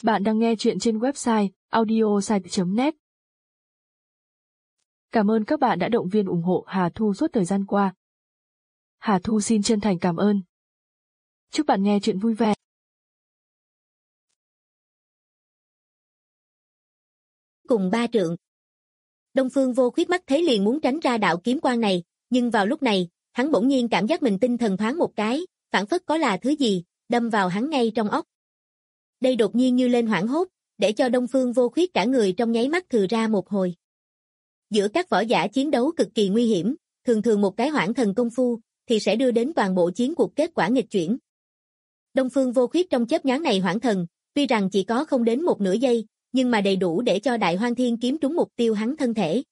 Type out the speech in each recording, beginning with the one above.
Bạn đang nghe chuyện trên website audiosite.net. Cảm ơn các bạn đã động viên ủng hộ Hà Thu suốt thời gian qua. Hà Thu xin chân thành cảm ơn. Chúc bạn nghe chuyện vui vẻ. Cùng 3 trượng. Đông Phương Vô Khuyết mắt thấy liền muốn tránh ra đạo kiếm quang này, nhưng vào lúc này, hắn bỗng nhiên cảm giác mình tinh thần thoáng một cái, phảng phất có là thứ gì đâm vào hắn ngay trong óc. Đây đột nhiên như lên hoảng hốt, để cho Đông Phương Vô Khuyết cả người trong nháy mắt thừ ra một hồi. Giữa các võ giả chiến đấu cực kỳ nguy hiểm, thường thường một cái hoảng thần công phu thì sẽ đưa đến toàn bộ chiến cuộc kết quả nghịch chuyển. Đông Phương Vô Khuyết trong chớp nhoáng này hoảng thần, tuy rằng chỉ có không đến một nửa giây, nhưng mà đầy đủ để cho Đại Hoang Thiên kiếm trúng mục tiêu hắn thân thể.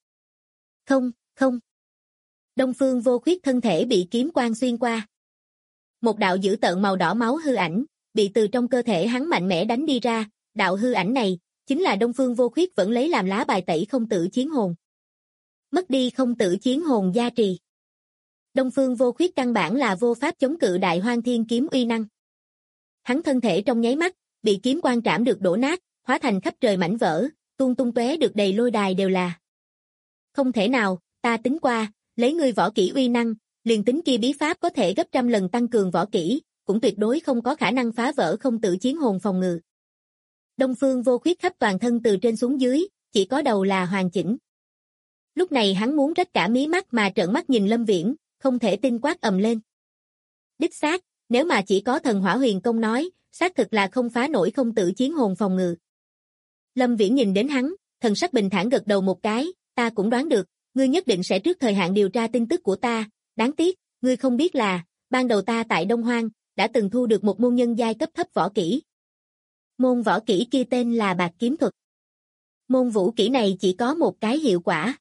Không. Đông Phương Vô Khuyết thân thể bị kiếm quang xuyên qua. Một đạo dữ tợn màu đỏ máu hư ảnh bị từ trong cơ thể hắn mạnh mẽ đánh đi ra, đạo hư ảnh này chính là Đông Phương Vô Khuyết vẫn lấy làm lá bài tẩy không tử chiến hồn. Mất đi không tử chiến hồn gia trì, Đông Phương Vô Khuyết căn bản là vô pháp chống cự Đại Hoang Thiên kiếm uy năng. Hắn thân thể trong nháy mắt bị kiếm quang trảm được đổ nát, hóa thành khắp trời mảnh vỡ, tung tóe được đầy lôi đài đều là. Không thể nào, ta tính qua, lấy ngươi võ kỹ uy năng, liền tính kia bí pháp có thể gấp trăm lần tăng cường võ kỹ, cũng tuyệt đối không có khả năng phá vỡ không tử chiến hồn phòng ngự. Đông Phương Vô Khuyết khắp toàn thân từ trên xuống dưới, chỉ có đầu là hoàn chỉnh. Lúc này hắn muốn rách cả mí mắt mà trợn mắt nhìn Lâm Viễn, không thể tin quát ầm lên. Đích xác, nếu mà chỉ có thần hỏa huyền công nói, xác thực là không phá nổi không tử chiến hồn phòng ngự. Lâm Viễn nhìn đến hắn, thần sắc bình thản gật đầu một cái, ta cũng đoán được, ngươi nhất định sẽ trước thời hạn điều tra tin tức của ta, đáng tiếc, ngươi không biết là, ban đầu ta tại Đông Hoang, đã từng thu được một môn nhân giai cấp thấp võ kỹ. Môn võ kỹ kia tên là Bạc Kiếm Thuật. Môn vũ kỹ này chỉ có một cái hiệu quả.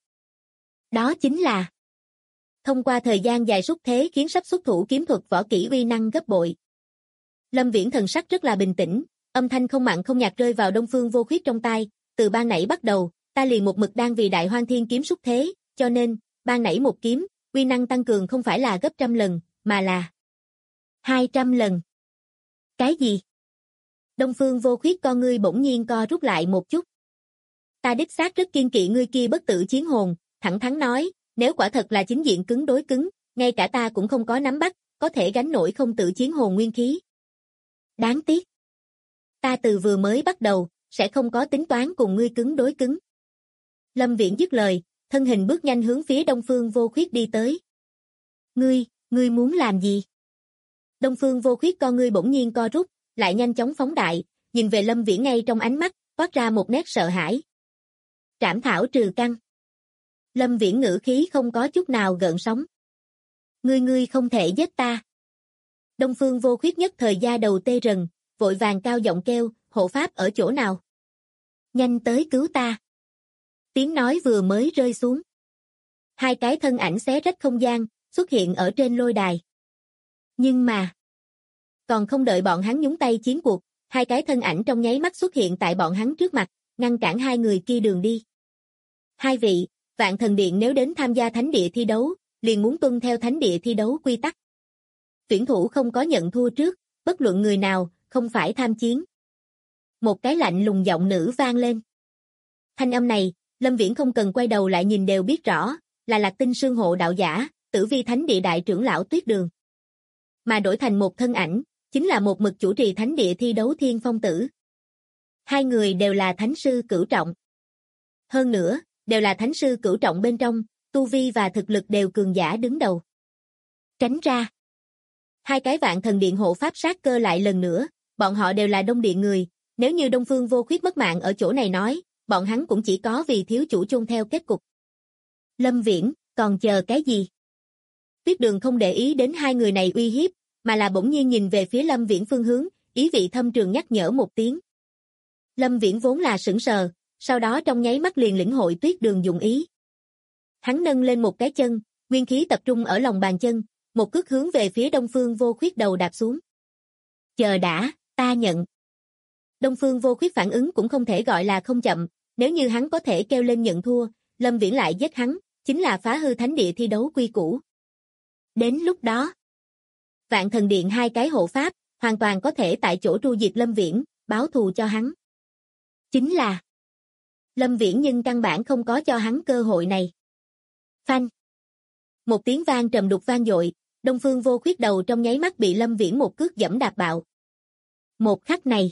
Đó chính là thông qua thời gian dài xúc thế khiến sắp xuất thủ kiếm thuật võ kỹ uy năng gấp bội. Lâm Viễn thần sắc rất là bình tĩnh, âm thanh không mặn không nhạt rơi vào Đông Phương Vô Khuyết trong tai, từ ban nãy bắt đầu, ta liền một mực đang vì Đại Hoang Thiên kiếm xúc thế, cho nên, ban nãy một kiếm, uy năng tăng cường không phải là gấp trăm lần, mà là 200 lần. Cái gì? Đông Phương Vô Khuyết con ngươi bỗng nhiên co rút lại một chút. Ta đích xác rất kiên kỵ ngươi kia bất tử chiến hồn, thẳng thắn nói, nếu quả thật là chính diện cứng đối cứng, ngay cả ta cũng không có nắm bắt, có thể gánh nổi không tử chiến hồn nguyên khí. Đáng tiếc. Ta từ vừa mới bắt đầu, sẽ không có tính toán cùng ngươi cứng đối cứng. Lâm Viễn dứt lời, thân hình bước nhanh hướng phía Đông Phương Vô Khuyết đi tới. Ngươi muốn làm gì? Đông Phương Vô Khuyết con ngươi bỗng nhiên co rút, lại nhanh chóng phóng đại, nhìn về Lâm Viễn ngay trong ánh mắt, toát ra một nét sợ hãi. Trảm thảo trừ căn. Lâm Viễn ngữ khí không có chút nào gợn sóng. Ngươi không thể giết ta. Đông Phương Vô Khuyết nhất thời da đầu tê rần, vội vàng cao giọng kêu, hộ pháp ở chỗ nào? Nhanh tới cứu ta. Tiếng nói vừa mới rơi xuống. Hai cái thân ảnh xé rách không gian, xuất hiện ở trên lôi đài. Nhưng mà, còn không đợi bọn hắn nhúng tay chiến cuộc, hai cái thân ảnh trong nháy mắt xuất hiện tại bọn hắn trước mặt, ngăn cản hai người kia đường đi. Hai vị, Vạn Thần Điện nếu đến tham gia thánh địa thi đấu, liền muốn tuân theo thánh địa thi đấu quy tắc. Tuyển thủ không có nhận thua trước, bất luận người nào, không phải tham chiến. Một cái lạnh lùng giọng nữ vang lên. Thanh âm này, Lâm Viễn không cần quay đầu lại nhìn đều biết rõ, là Lạc Tinh Sương Hộ đạo giả, Tử Vi Thánh Địa đại trưởng lão Tuyết Đường. Mà đổi thành một thân ảnh, chính là một mực chủ trì thánh địa thi đấu Thiên Phong Tử. Hai người đều là thánh sư cửu trọng. Hơn nữa, đều là thánh sư cửu trọng bên trong, tu vi và thực lực đều cường giả đứng đầu. Tránh ra. Hai cái Vạn Thần Điện hộ pháp sát cơ lại lần nữa, bọn họ đều là Đông Điện người, nếu như Đông Phương Vô Khuyết mất mạng ở chỗ này nói, bọn hắn cũng chỉ có vì thiếu chủ chôn theo kết cục. Lâm Viễn, còn chờ cái gì? Tuyết Đường không để ý đến hai người này uy hiếp, mà là bỗng nhiên nhìn về phía Lâm Viễn phương hướng, ý vị thâm trường nhắc nhở một tiếng. Lâm Viễn vốn là sững sờ, sau đó trong nháy mắt liền lĩnh hội Tuyết Đường dụng ý. Hắn nâng lên một cái chân, nguyên khí tập trung ở lòng bàn chân, một cước hướng về phía Đông Phương Vô Khuyết đầu đạp xuống. Chờ đã, ta nhận. Đông Phương Vô Khuyết phản ứng cũng không thể gọi là không chậm, nếu như hắn có thể kêu lên nhận thua, Lâm Viễn lại giết hắn, chính là phá hư thánh địa thi đấu quy củ. Đến lúc đó, Vạn Thần Điện hai cái hộ pháp, hoàn toàn có thể tại chỗ tru diệt Lâm Viễn, báo thù cho hắn. Chính là Lâm Viễn nhưng căn bản không có cho hắn cơ hội này. Phanh. Một tiếng vang trầm đục vang dội, Đông Phương Vô Khuyết đầu trong nháy mắt bị Lâm Viễn một cước giẫm đạp bạo. Một khắc này,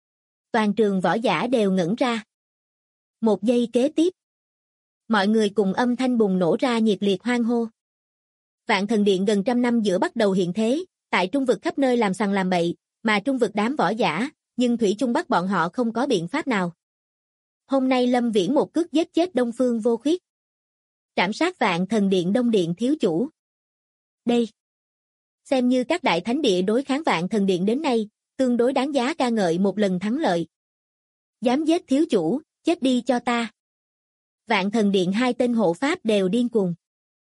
toàn trường võ giả đều ngẩn ra. Một giây kế tiếp, mọi người cùng âm thanh bùng nổ ra nhiệt liệt hoan hô. Vạn Thần Điện gần trăm năm giữa bắt đầu hiện thế, tại trung vực khắp nơi làm sằng làm bậy, mà trung vực đám võ giả, nhưng thủy chung bắt bọn họ không có biện pháp nào. Hôm nay Lâm Viễn một cước giết chết Đông Phương Vô Khuyết. Trảm sát Vạn Thần Điện Đông Điện thiếu chủ. Đây, xem như các đại thánh địa đối kháng Vạn Thần Điện đến nay, tương đối đáng giá ca ngợi một lần thắng lợi. Dám giết thiếu chủ, chết đi cho ta. Vạn Thần Điện hai tên hộ pháp đều điên cuồng.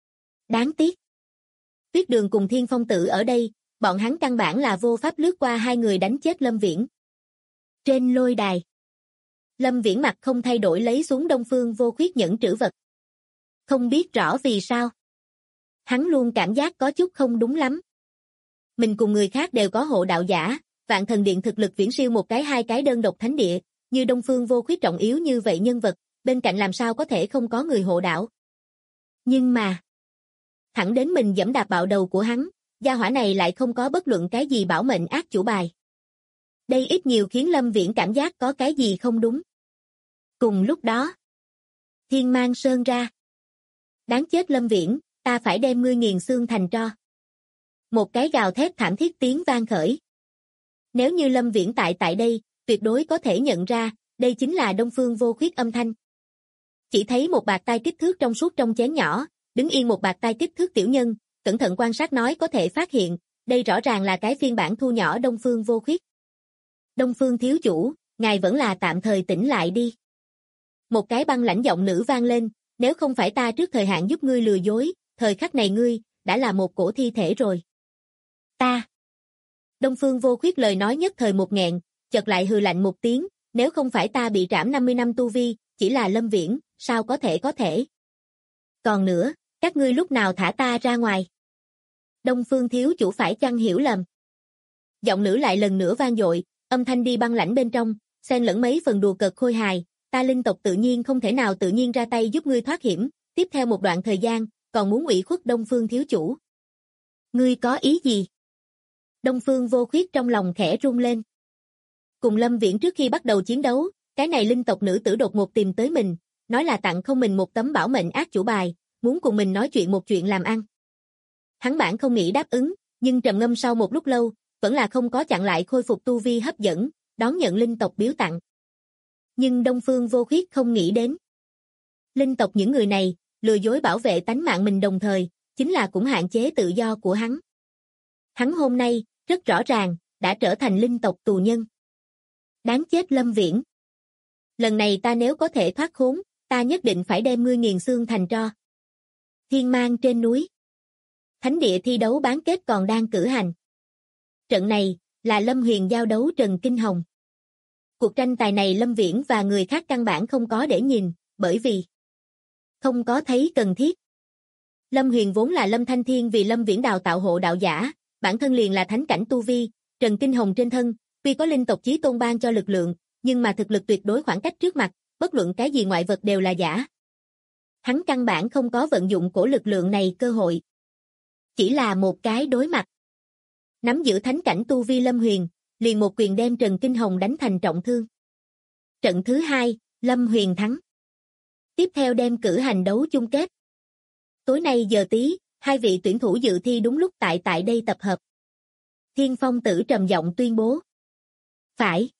Đáng tiếc. Tuyết Đường cùng Thiên Phong Tử ở đây, bọn hắn căn bản là vô pháp lướt qua hai người đánh chết Lâm Viễn. Trên lôi đài, Lâm Viễn mặt không thay đổi lấy xuống Đông Phương Vô Khuyết nhẫn trữ vật. Không biết rõ vì sao. Hắn luôn cảm giác có chút không đúng lắm. Mình cùng người khác đều có hộ đạo giả, Vạn Thần Điện thực lực viễn siêu một cái hai cái đơn độc thánh địa, như Đông Phương Vô Khuyết trọng yếu như vậy nhân vật, bên cạnh làm sao có thể không có người hộ đạo. Nhưng mà, thẳng đến mình giẫm đạp bạo đầu của hắn, gia hỏa này lại không có bất luận cái gì bảo mệnh ác chủ bài. Đây ít nhiều khiến Lâm Viễn cảm giác có cái gì không đúng. Cùng lúc đó, Thiên Mang Sơn ra. Đáng chết Lâm Viễn, ta phải đem ngươi nghiền xương thành tro. Một cái gào thét thảm thiết tiếng vang khởi. Nếu như Lâm Viễn tại đây, tuyệt đối có thể nhận ra, đây chính là Đông Phương Vô Khuyết âm thanh. Chỉ thấy một bạt tai kích thước trong suốt trong chén nhỏ, đứng yên một bạt tai kích thước tiểu nhân, cẩn thận quan sát nói có thể phát hiện, đây rõ ràng là cái phiên bản thu nhỏ Đông Phương Vô Khuyết. Đông Phương thiếu chủ, ngài vẫn là tạm thời tỉnh lại đi. Một cái băng lãnh giọng nữ vang lên, nếu không phải ta trước thời hạn giúp ngươi lừa dối, thời khắc này ngươi, đã là một cổ thi thể rồi. Ta. Đông Phương Vô Khuyết lời nói nhất thời một nghẹn, chợt lại hừ lạnh một tiếng, nếu không phải ta bị trảm 50 năm tu vi, chỉ là Lâm Viễn, sao có thể. Còn nữa, các ngươi lúc nào thả ta ra ngoài? Đông Phương thiếu chủ phải chăng hiểu lầm? Giọng nữ lại lần nữa vang dội, âm thanh đi băng lãnh bên trong, xen lẫn mấy phần đùa cợt khôi hài, ta linh tộc tự nhiên không thể nào tự nhiên ra tay giúp ngươi thoát hiểm, tiếp theo một đoạn thời gian, còn muốn ủy khuất Đông Phương thiếu chủ. Ngươi có ý gì? Đông Phương Vô Khuyết trong lòng khẽ run lên. Cùng Lâm Viễn trước khi bắt đầu chiến đấu, cái này linh tộc nữ tử đột ngột tìm tới mình, nói là tặng không mình một tấm bảo mệnh ác chủ bài, muốn cùng mình nói chuyện một chuyện làm ăn. Hắn bản không nghĩ đáp ứng, nhưng trầm ngâm sau một lúc lâu, vẫn là không có chặn lại khôi phục tu vi hấp dẫn, đón nhận linh tộc biếu tặng. Nhưng Đông Phương Vô Khuyết không nghĩ đến. Linh tộc những người này, lừa dối bảo vệ tánh mạng mình đồng thời, chính là cũng hạn chế tự do của hắn. Hắn hôm nay, rất rõ ràng, đã trở thành linh tộc tù nhân. Đáng chết Lâm Viễn. Lần này ta nếu có thể thoát khốn, ta nhất định phải đem ngươi nghiền xương thành tro. Thiên Mang trên núi. Thánh địa thi đấu bán kết còn đang cử hành. Trận này, là Lâm Huyền giao đấu Trần Kinh Hồng. Cuộc tranh tài này Lâm Viễn và người khác căn bản không có để nhìn, bởi vì không có thấy cần thiết. Lâm Huyền vốn là Lâm Thanh Thiên vì Lâm Viễn đào tạo hộ đạo giả, bản thân liền là thánh cảnh tu vi, Trần Kinh Hồng trên thân, tuy có linh tộc chí tôn ban cho lực lượng, nhưng mà thực lực tuyệt đối khoảng cách trước mặt, bất luận cái gì ngoại vật đều là giả. Hắn căn bản không có vận dụng cổ lực lượng này cơ hội. Chỉ là một cái đối mặt. Nắm giữ thánh cảnh tu vi Lâm Huyền, liền một quyền đem Trần Kinh Hồng đánh thành trọng thương. Trận thứ 2, Lâm Huyền thắng. Tiếp theo đem cử hành đấu chung kết. Tối nay giờ tí, hai vị tuyển thủ dự thi đúng lúc tại đây tập hợp. Thiên Phong Tử trầm giọng tuyên bố. Phải.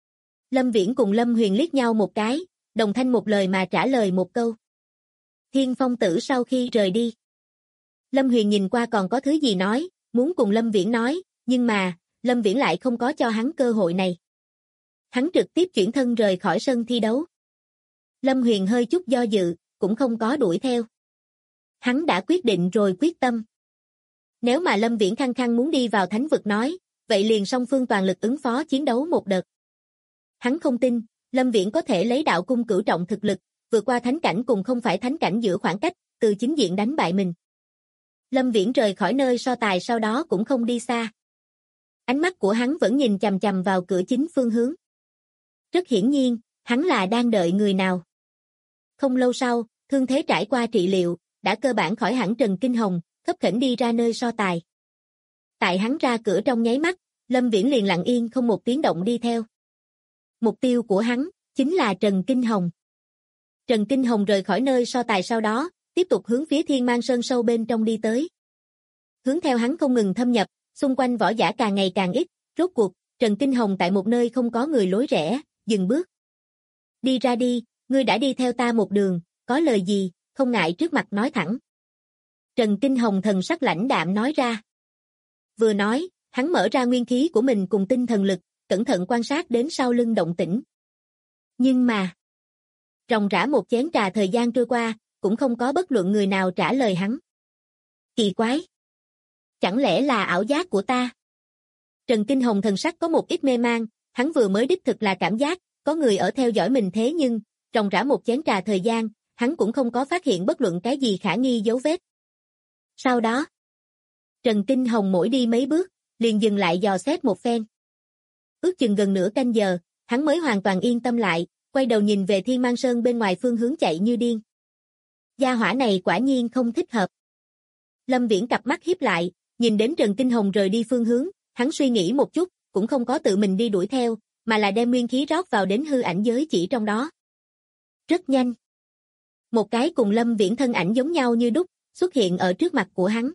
Lâm Viễn cùng Lâm Huyền liếc nhau một cái, đồng thanh một lời mà trả lời một câu. Thiên Phong Tử sau khi rời đi. Lâm Huyền nhìn qua còn có thứ gì nói, muốn cùng Lâm Viễn nói, nhưng mà, Lâm Viễn lại không có cho hắn cơ hội này. Hắn trực tiếp chuyển thân rời khỏi sân thi đấu. Lâm Huyền hơi chút do dự, cũng không có đuổi theo. Hắn đã quyết định rồi quyết tâm. Nếu mà Lâm Viễn khăng khăng muốn đi vào thánh vực nói, vậy liền song phương toàn lực ứng phó chiến đấu một đợt. Hắn không tin, Lâm Viễn có thể lấy đạo cung cửu trọng thực lực, vượt qua thánh cảnh cùng không phải thánh cảnh giữa khoảng cách, từ chính diện đánh bại mình. Lâm Viễn rời khỏi nơi so tài sau đó cũng không đi xa. Ánh mắt của hắn vẫn nhìn chằm chằm vào cửa chính phương hướng. Rất hiển nhiên, Hắn là đang đợi người nào? Không lâu sau, thương thế trải qua trị liệu, đã cơ bản khỏi hẳn Trần Kinh Hồng, khấp khểnh đi ra nơi so tài. Tại hắn ra cửa trong nháy mắt, Lâm Viễn liền lặng yên không một tiếng động đi theo. Mục tiêu của hắn chính là Trần Kinh Hồng. Trần Kinh Hồng rời khỏi nơi so tài sau đó, tiếp tục hướng phía Thiên Mang Sơn sâu bên trong đi tới. Hướng theo hắn không ngừng thâm nhập, xung quanh võ giả càng ngày càng ít, rốt cuộc, Trần Kinh Hồng tại một nơi không có người lối rẽ, dừng bước. Đi ra đi, ngươi đã đi theo ta một đường, có lời gì, không ngại trước mặt nói thẳng. Trần Kinh Hồng thần sắc lãnh đạm nói ra. Vừa nói, hắn mở ra nguyên khí của mình cùng tinh thần lực, cẩn thận quan sát đến sau lưng động tĩnh. Nhưng mà, ròng rã một chén trà thời gian trôi qua, cũng không có bất luận người nào trả lời hắn. Kỳ quái! Chẳng lẽ là ảo giác của ta? Trần Kinh Hồng thần sắc có một ít mê mang, hắn vừa mới đích thực là cảm giác, có người ở theo dõi mình thế nhưng, ròng rã một chén trà thời gian, hắn cũng không có phát hiện bất luận cái gì khả nghi dấu vết. Sau đó, Trần Kinh Hồng mỗi đi mấy bước, liền dừng lại dò xét một phen. Ước chừng gần nửa canh giờ, hắn mới hoàn toàn yên tâm lại, quay đầu nhìn về Thiên Mang Sơn bên ngoài phương hướng chạy như điên. Gia hỏa này quả nhiên không thích hợp. Lâm Viễn cặp mắt híp lại, nhìn đến Trần Kinh Hồng rời đi phương hướng, hắn suy nghĩ một chút, cũng không có tự mình đi đuổi theo, mà là đem nguyên khí rót vào đến hư ảnh giới chỉ trong đó. Rất nhanh. Một cái cùng Lâm Viễn thân ảnh giống nhau như đúc, xuất hiện ở trước mặt của hắn.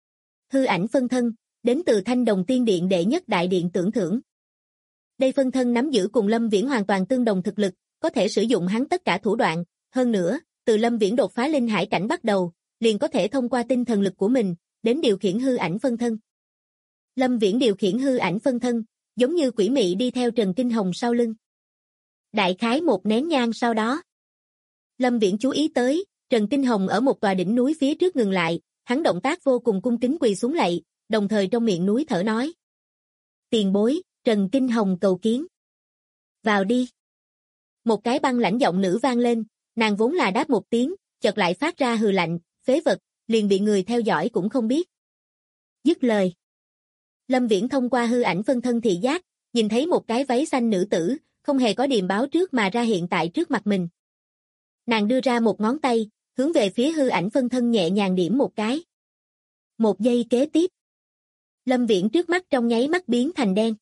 Hư ảnh phân thân, đến từ Thanh Đồng Tiên Điện đệ nhất đại điện tưởng thưởng. Đây phân thân nắm giữ cùng Lâm Viễn hoàn toàn tương đồng thực lực, có thể sử dụng hắn tất cả thủ đoạn, hơn nữa, từ Lâm Viễn đột phá linh hải cảnh bắt đầu, liền có thể thông qua tinh thần lực của mình, đến điều khiển hư ảnh phân thân. Lâm Viễn điều khiển hư ảnh phân thân, giống như quỷ mị đi theo Trần Kinh Hồng sau lưng. Đại khái một nén nhang sau đó, Lâm Viễn chú ý tới, Trần Kinh Hồng ở một tòa đỉnh núi phía trước ngừng lại, hắn động tác vô cùng cung kính quỳ xuống lạy, đồng thời trong miệng núi thở nói. Tiền bối, Trần Kinh Hồng cầu kiến. Vào đi. Một cái băng lãnh giọng nữ vang lên, nàng vốn là đáp một tiếng, chợt lại phát ra hừ lạnh, phế vật, liền bị người theo dõi cũng không biết. Dứt lời. Lâm Viễn thông qua hư ảnh phân thân thị giác, nhìn thấy một cái váy xanh nữ tử, không hề có điềm báo trước mà ra hiện tại trước mặt mình. Nàng đưa ra một ngón tay, hướng về phía hư ảnh phân thân nhẹ nhàng điểm một cái. Một giây kế tiếp. Lâm Viễn trước mắt trong nháy mắt biến thành đen.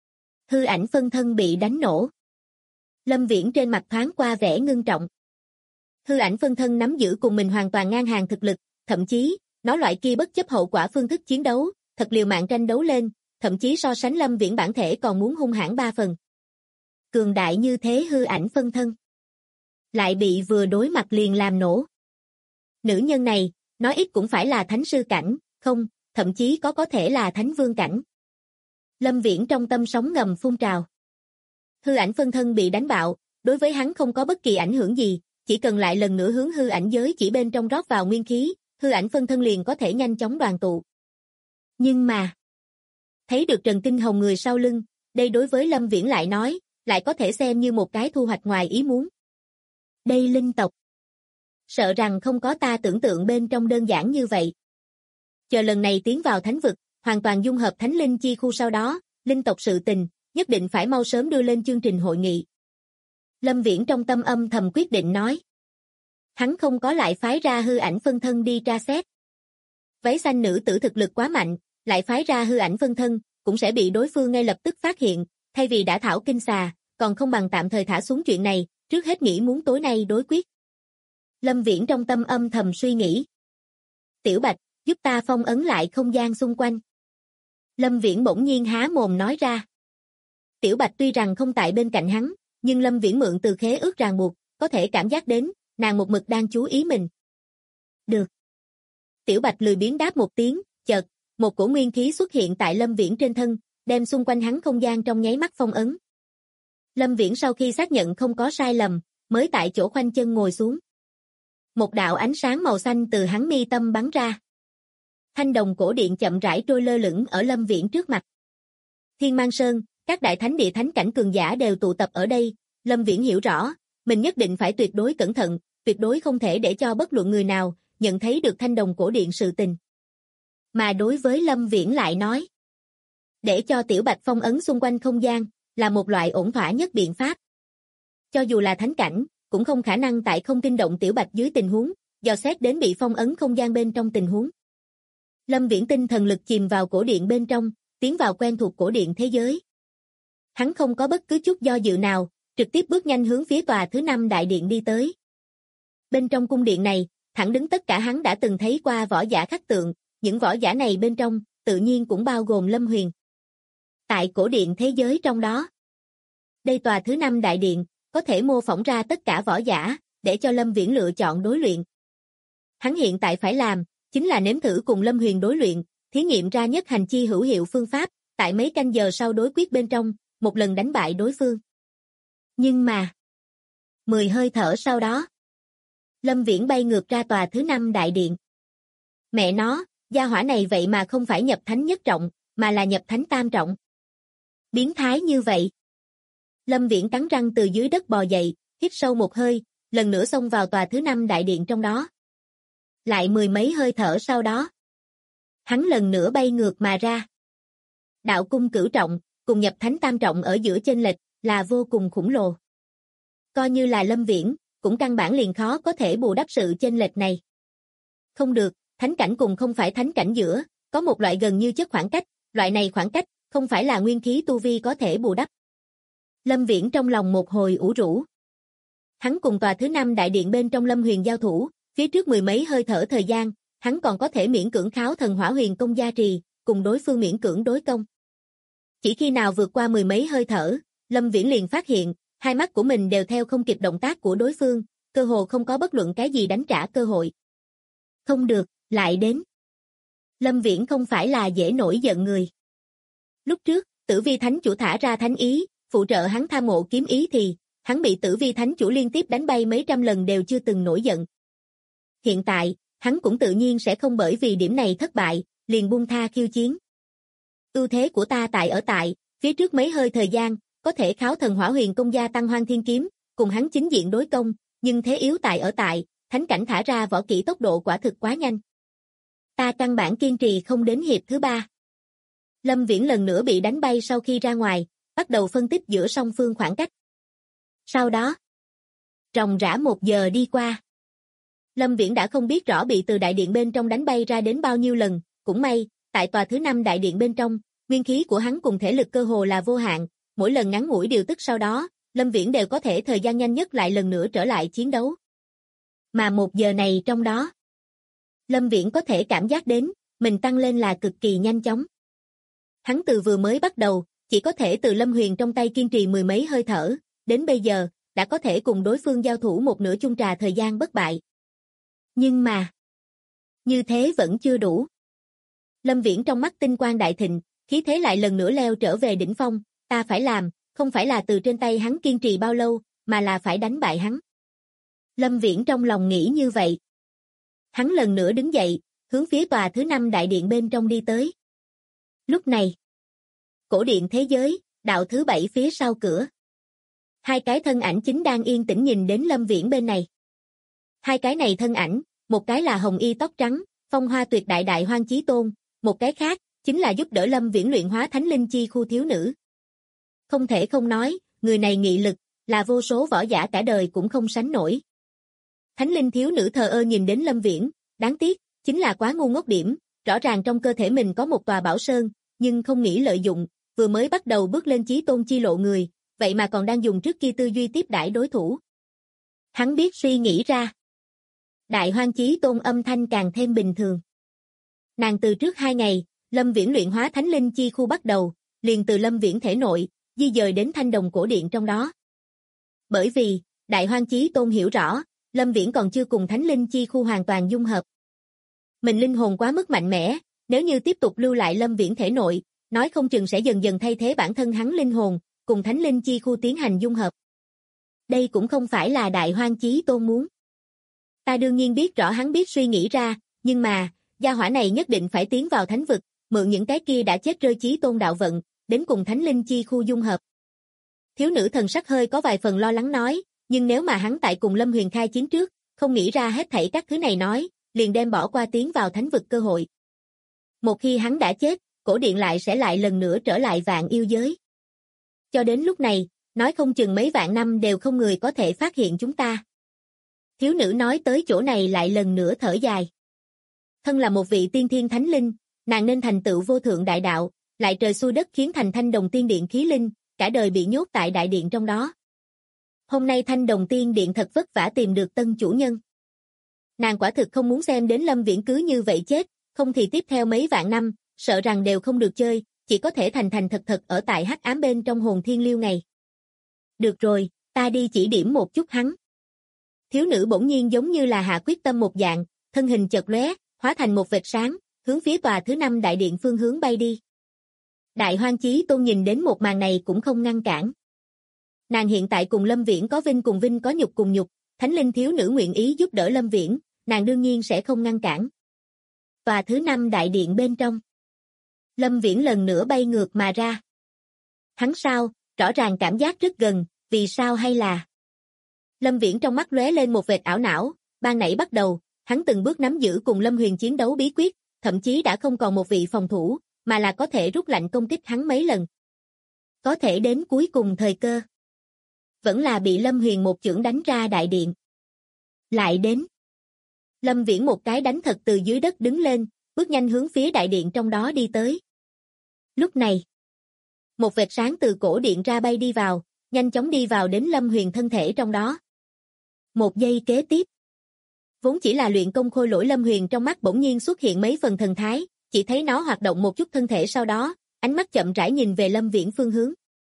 Hư ảnh phân thân bị đánh nổ. Lâm Viễn trên mặt thoáng qua vẻ ngưng trọng. Hư ảnh phân thân nắm giữ cùng mình hoàn toàn ngang hàng thực lực, thậm chí, nó loại kia bất chấp hậu quả phương thức chiến đấu, thật liều mạng tranh đấu lên, thậm chí so sánh Lâm Viễn bản thể còn muốn hung hãn 3 phần. Cường đại như thế hư ảnh phân thân. Lại bị vừa đối mặt liền làm nổ. Nữ nhân này, nói ít cũng phải là thánh sư cảnh, không, thậm chí có thể là thánh vương cảnh. Lâm Viễn trong tâm sóng ngầm phun trào. Hư ảnh phân thân bị đánh bạo, đối với hắn không có bất kỳ ảnh hưởng gì, chỉ cần lại lần nữa hướng hư ảnh giới chỉ bên trong rót vào nguyên khí, hư ảnh phân thân liền có thể nhanh chóng đoàn tụ. Nhưng mà, thấy được Trần Kinh Hồng người sau lưng, đây đối với Lâm Viễn lại nói, lại có thể xem như một cái thu hoạch ngoài ý muốn. Đây linh tộc. Sợ rằng không có ta tưởng tượng bên trong đơn giản như vậy. Chờ lần này tiến vào thánh vực, hoàn toàn dung hợp thánh linh chi khu sau đó, linh tộc sự tình, nhất định phải mau sớm đưa lên chương trình hội nghị. Lâm Viễn trong tâm âm thầm quyết định nói. Hắn không có lại phái ra hư ảnh phân thân đi tra xét. Váy xanh nữ tử thực lực quá mạnh, lại phái ra hư ảnh phân thân, cũng sẽ bị đối phương ngay lập tức phát hiện, thay vì đã thảo kinh xà, còn không bằng tạm thời thả xuống chuyện này, trước hết nghĩ muốn tối nay đối quyết. Lâm Viễn trong tâm âm thầm suy nghĩ. Tiểu Bạch, giúp ta phong ấn lại không gian xung quanh. Lâm Viễn bỗng nhiên há mồm nói ra. Tiểu Bạch tuy rằng không tại bên cạnh hắn, nhưng Lâm Viễn mượn từ khế ước ràng buộc, có thể cảm giác đến, nàng một mực đang chú ý mình. Được. Tiểu Bạch lười biếng đáp một tiếng, chợt, một cổ nguyên khí xuất hiện tại Lâm Viễn trên thân, đem xung quanh hắn không gian trong nháy mắt phong ấn. Lâm Viễn sau khi xác nhận không có sai lầm, mới tại chỗ khoanh chân ngồi xuống. Một đạo ánh sáng màu xanh từ hắn mi tâm bắn ra. Thanh đồng cổ điện chậm rãi trôi lơ lửng ở Lâm Viễn trước mặt. Thiên Mang Sơn, các đại thánh địa thánh cảnh cường giả đều tụ tập ở đây, Lâm Viễn hiểu rõ, mình nhất định phải tuyệt đối cẩn thận, tuyệt đối không thể để cho bất luận người nào nhận thấy được thanh đồng cổ điện sự tình. Mà đối với Lâm Viễn lại nói, để cho Tiểu Bạch phong ấn xung quanh không gian, là một loại ổn thỏa nhất biện pháp. Cho dù là thánh cảnh, cũng không khả năng tại không kinh động Tiểu Bạch dưới tình huống, dò xét đến bị phong ấn không gian bên trong tình huống. Lâm Viễn tinh thần lực chìm vào cổ điện bên trong, tiến vào quen thuộc cổ điện thế giới. Hắn không có bất cứ chút do dự nào, trực tiếp bước nhanh hướng phía tòa thứ 5 đại điện đi tới. Bên trong cung điện này, thẳng đứng tất cả hắn đã từng thấy qua võ giả khắc tượng, những võ giả này bên trong, tự nhiên cũng bao gồm Lâm Huyền. Tại cổ điện thế giới trong đó, đây tòa thứ 5 đại điện, có thể mô phỏng ra tất cả võ giả, để cho Lâm Viễn lựa chọn đối luyện. Hắn hiện tại phải làm, chính là nếm thử cùng Lâm Huyền đối luyện, thí nghiệm ra nhất hành chi hữu hiệu phương pháp, tại mấy canh giờ sau đối quyết bên trong, một lần đánh bại đối phương. Nhưng mà, 10 hơi thở sau đó, Lâm Viễn bay ngược ra tòa thứ 5 đại điện. Mẹ nó, gia hỏa này vậy mà không phải nhập thánh nhất trọng, mà là nhập thánh tam trọng. Biến thái như vậy. Lâm Viễn cắn răng từ dưới đất bò dậy, hít sâu một hơi, lần nữa xông vào tòa thứ 5 đại điện trong đó. Lại 10 mấy hơi thở sau đó, hắn lần nữa bay ngược mà ra. Đạo cung cửu trọng, cùng nhập thánh tam trọng ở giữa chênh lệch, là vô cùng khủng lồ. Coi như là Lâm Viễn, cũng căn bản liền khó có thể bù đắp sự chênh lệch này. Không được, thánh cảnh cùng không phải thánh cảnh giữa, có một loại gần như chất khoảng cách, loại này khoảng cách, không phải là nguyên khí tu vi có thể bù đắp. Lâm Viễn trong lòng một hồi ủ rũ. Hắn cùng tòa thứ 5 đại điện bên trong Lâm Huyền giao thủ, phía trước 10 mấy hơi thở thời gian, hắn còn có thể miễn cưỡng kháo thần hỏa huyền công gia trì, cùng đối phương miễn cưỡng đối công. Chỉ khi nào vượt qua 10 mấy hơi thở, Lâm Viễn liền phát hiện, hai mắt của mình đều theo không kịp động tác của đối phương, cơ hồ không có bất luận cái gì đánh trả cơ hội. Không được, lại đến. Lâm Viễn không phải là dễ nổi giận người. Lúc trước, Tử Vi Thánh Chủ thả ra thánh ý, phụ trợ hắn tham mộ kiếm ý thì, hắn bị Tử Vi Thánh Chủ liên tiếp đánh bay mấy trăm lần đều chưa từng nổi giận. Hiện tại, hắn cũng tự nhiên sẽ không bởi vì điểm này thất bại, liền buông tha khiêu chiến. Ưu thế của ta tại, phía trước mấy hơi thời gian, có thể kháo thần hỏa huyền công gia tăng Hoang Thiên Kiếm, cùng hắn chính diện đối công, nhưng thế yếu tại, thánh cảnh thả ra võ kỹ tốc độ quả thực quá nhanh. Ta căn bản kiên trì không đến hiệp thứ 3. Lâm Viễn lần nữa bị đánh bay sau khi ra ngoài, bắt đầu phân tích giữa song phương khoảng cách. Sau đó, ròng rã 1 giờ đi qua. Lâm Viễn đã không biết rõ bị từ đại điện bên trong đánh bay ra đến bao nhiêu lần, cũng may, tại tòa thứ 5 đại điện bên trong, nguyên khí của hắn cùng thể lực cơ hồ là vô hạn, mỗi lần ngắn ngủi điều tức sau đó, Lâm Viễn đều có thể thời gian nhanh nhất lại lần nữa trở lại chiến đấu. Mà 1 giờ này trong đó, Lâm Viễn có thể cảm giác đến, mình tăng lên là cực kỳ nhanh chóng. Hắn từ vừa mới bắt đầu, chỉ có thể từ Lâm Huyền trong tay kiên trì 10 mấy hơi thở, đến bây giờ, đã có thể cùng đối phương giao thủ một nửa chung trà thời gian bất bại. Nhưng mà, như thế vẫn chưa đủ. Lâm Viễn trong mắt tinh quang đại thịnh, khí thế lại lần nữa leo trở về đỉnh phong, ta phải làm, không phải là từ trên tay hắn kiên trì bao lâu, mà là phải đánh bại hắn. Lâm Viễn trong lòng nghĩ như vậy. Hắn lần nữa đứng dậy, hướng phía tòa thứ 5 đại điện bên trong đi tới. Lúc này, cổ điện thế giới, đạo thứ 7 phía sau cửa. Hai cái thân ảnh chính đang yên tĩnh nhìn đến Lâm Viễn bên này. Hai cái này thân ảnh, một cái là hồng y tóc trắng, phong hoa tuyệt đại đại Hoang Chí Tôn, một cái khác, chính là giúp đỡ Lâm Viễn luyện hóa thánh linh chi khu thiếu nữ. Không thể không nói, người này nghị lực, là vô số võ giả cả đời cũng không sánh nổi. Thánh linh thiếu nữ thờ ơ nhìn đến Lâm Viễn, đáng tiếc, chính là quá ngu ngốc điểm, rõ ràng trong cơ thể mình có một tòa bảo sơn, nhưng không nghĩ lợi dụng, vừa mới bắt đầu bước lên chí tôn chi lộ người, vậy mà còn đang dùng trước kia tư duy tiếp đãi đối thủ. Hắn biết suy nghĩ ra. Đại Hoang Chí Tôn âm thanh càng thêm bình thường. Nàng từ trước 2 ngày, Lâm Viễn luyện hóa thánh linh chi khu bắt đầu, liền từ Lâm Viễn thể nội, di dời đến thanh đồng cổ điện trong đó. Bởi vì, Đại Hoang Chí Tôn hiểu rõ, Lâm Viễn còn chưa cùng thánh linh chi khu hoàn toàn dung hợp. Mình linh hồn quá mức mạnh mẽ, nếu như tiếp tục lưu lại Lâm Viễn thể nội, nói không chừng sẽ dần dần thay thế bản thân hắn linh hồn, cùng thánh linh chi khu tiến hành dung hợp. Đây cũng không phải là Đại Hoang Chí Tôn muốn. Ta đương nhiên biết rõ hắn biết suy nghĩ ra, nhưng mà, gia hỏa này nhất định phải tiến vào thánh vực, mượn những cái kia đã chết rơi chí tôn đạo vận, đến cùng thánh linh chi khu dung hợp. Thiếu nữ thần sắc hơi có vài phần lo lắng nói, nhưng nếu mà hắn tại cùng Lâm Huyền khai chiến trước, không nghĩ ra hết thảy các thứ này nói, liền đem bỏ qua tiến vào thánh vực cơ hội. Một khi hắn đã chết, cổ điện lại sẽ lại lần nữa trở lại vạn yêu giới. Cho đến lúc này, nói không chừng mấy vạn năm đều không người có thể phát hiện chúng ta. Thiếu nữ nói tới chỗ này lại lần nữa thở dài. Thân là một vị tiên thiên thánh linh, nàng nên thành tựu vô thượng đại đạo, lại trời xui đất khiến thành Thanh Đồng Tiên Điện khí linh, cả đời bị nhốt tại đại điện trong đó. Hôm nay Thanh Đồng Tiên Điện thật vất vả tìm được tân chủ nhân. Nàng quả thực không muốn xem đến Lâm Viễn cứ như vậy chết, không thì tiếp theo mấy vạn năm, sợ rằng đều không được chơi, chỉ có thể thành thành thật thật ở tại hắc ám bên trong hồn thiên liêu ngày. Được rồi, ta đi chỉ điểm một chút hắn. Thiếu nữ bỗng nhiên giống như là hạ quyết tâm một dạng, thân hình chợt lóe, hóa thành một vệt sáng, hướng phía tòa thứ 5 đại điện phương hướng bay đi. Đại Hoang Chí Tôn nhìn đến một màn này cũng không ngăn cản. Nàng hiện tại cùng Lâm Viễn có vinh cùng vinh có nhục cùng nhục, thánh linh thiếu nữ nguyện ý giúp đỡ Lâm Viễn, nàng đương nhiên sẽ không ngăn cản. Tòa thứ 5 đại điện bên trong. Lâm Viễn lần nữa bay ngược mà ra. Hắn sao, rõ ràng cảm giác rất gần, vì sao hay là... Lâm Viễn trong mắt lóe lên một vệt ảo não, ban nãy bắt đầu, hắn từng bước nắm giữ cùng Lâm Huyền chiến đấu bí quyết, thậm chí đã không còn một vị phòng thủ, mà là có thể rút lạnh công kích hắn mấy lần. Có thể đến cuối cùng thời cơ. Vẫn là bị Lâm Huyền một chưởng đánh ra đại điện. Lại đến. Lâm Viễn một cái đánh thật từ dưới đất đứng lên, bước nhanh hướng phía đại điện trong đó đi tới. Lúc này, một vệt sáng từ cổ điện ra bay đi vào, nhanh chóng đi vào đến Lâm Huyền thân thể trong đó. Một giây kế tiếp, vốn chỉ là luyện công khôi lỗi Lâm Huyền trong mắt bỗng nhiên xuất hiện mấy phần thần thái, chỉ thấy nó hoạt động một chút thân thể sau đó, ánh mắt chậm rãi nhìn về Lâm Viễn phương hướng.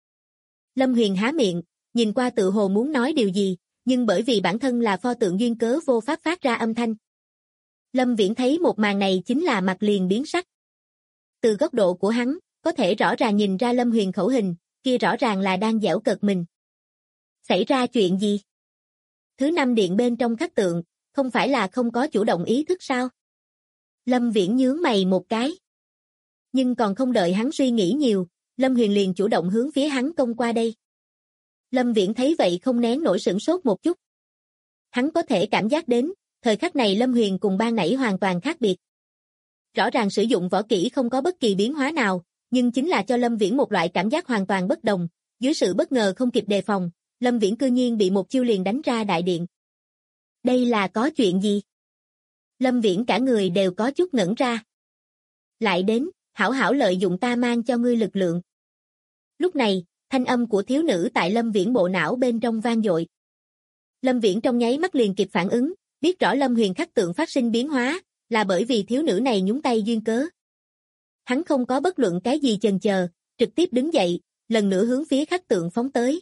Lâm Huyền há miệng, nhìn qua tự hồ muốn nói điều gì, nhưng bởi vì bản thân là pho tượng duyên cớ vô pháp phát ra âm thanh. Lâm Viễn thấy một màn này chính là mặt liền biến sắc. Từ góc độ của hắn, có thể rõ ràng nhìn ra Lâm Huyền khẩu hình, kia rõ ràng là đang giễu cợt mình. Xảy ra chuyện gì? Thứ 5 điện bên trong khắc tượng, không phải là không có chủ động ý thức sao? Lâm Viễn nhướng mày một cái. Nhưng còn không đợi hắn suy nghĩ nhiều, Lâm Huyền liền chủ động hướng phía hắn công qua đây. Lâm Viễn thấy vậy không nén nổi sửng sốt một chút. Hắn có thể cảm giác đến, thời khắc này Lâm Huyền cùng ban nãy hoàn toàn khác biệt. Rõ ràng sử dụng võ kỹ không có bất kỳ biến hóa nào, nhưng chính là cho Lâm Viễn một loại cảm giác hoàn toàn bất đồng, dưới sự bất ngờ không kịp đề phòng, Lâm Viễn cư nhiên bị một chiêu liền đánh ra đại điện. Đây là có chuyện gì? Lâm Viễn cả người đều có chút ngẩn ra. Lại đến, hảo hảo lợi dụng ta mang cho ngươi lực lượng. Lúc này, thanh âm của thiếu nữ tại Lâm Viễn bộ não bên trong vang dội. Lâm Viễn trong nháy mắt liền kịp phản ứng, biết rõ Lâm Huyền khắc tượng phát sinh biến hóa, là bởi vì thiếu nữ này nhúng tay duyên cớ. Hắn không có bất luận cái gì chần chờ, trực tiếp đứng dậy, lần nữa hướng phía khắc tượng phóng tới.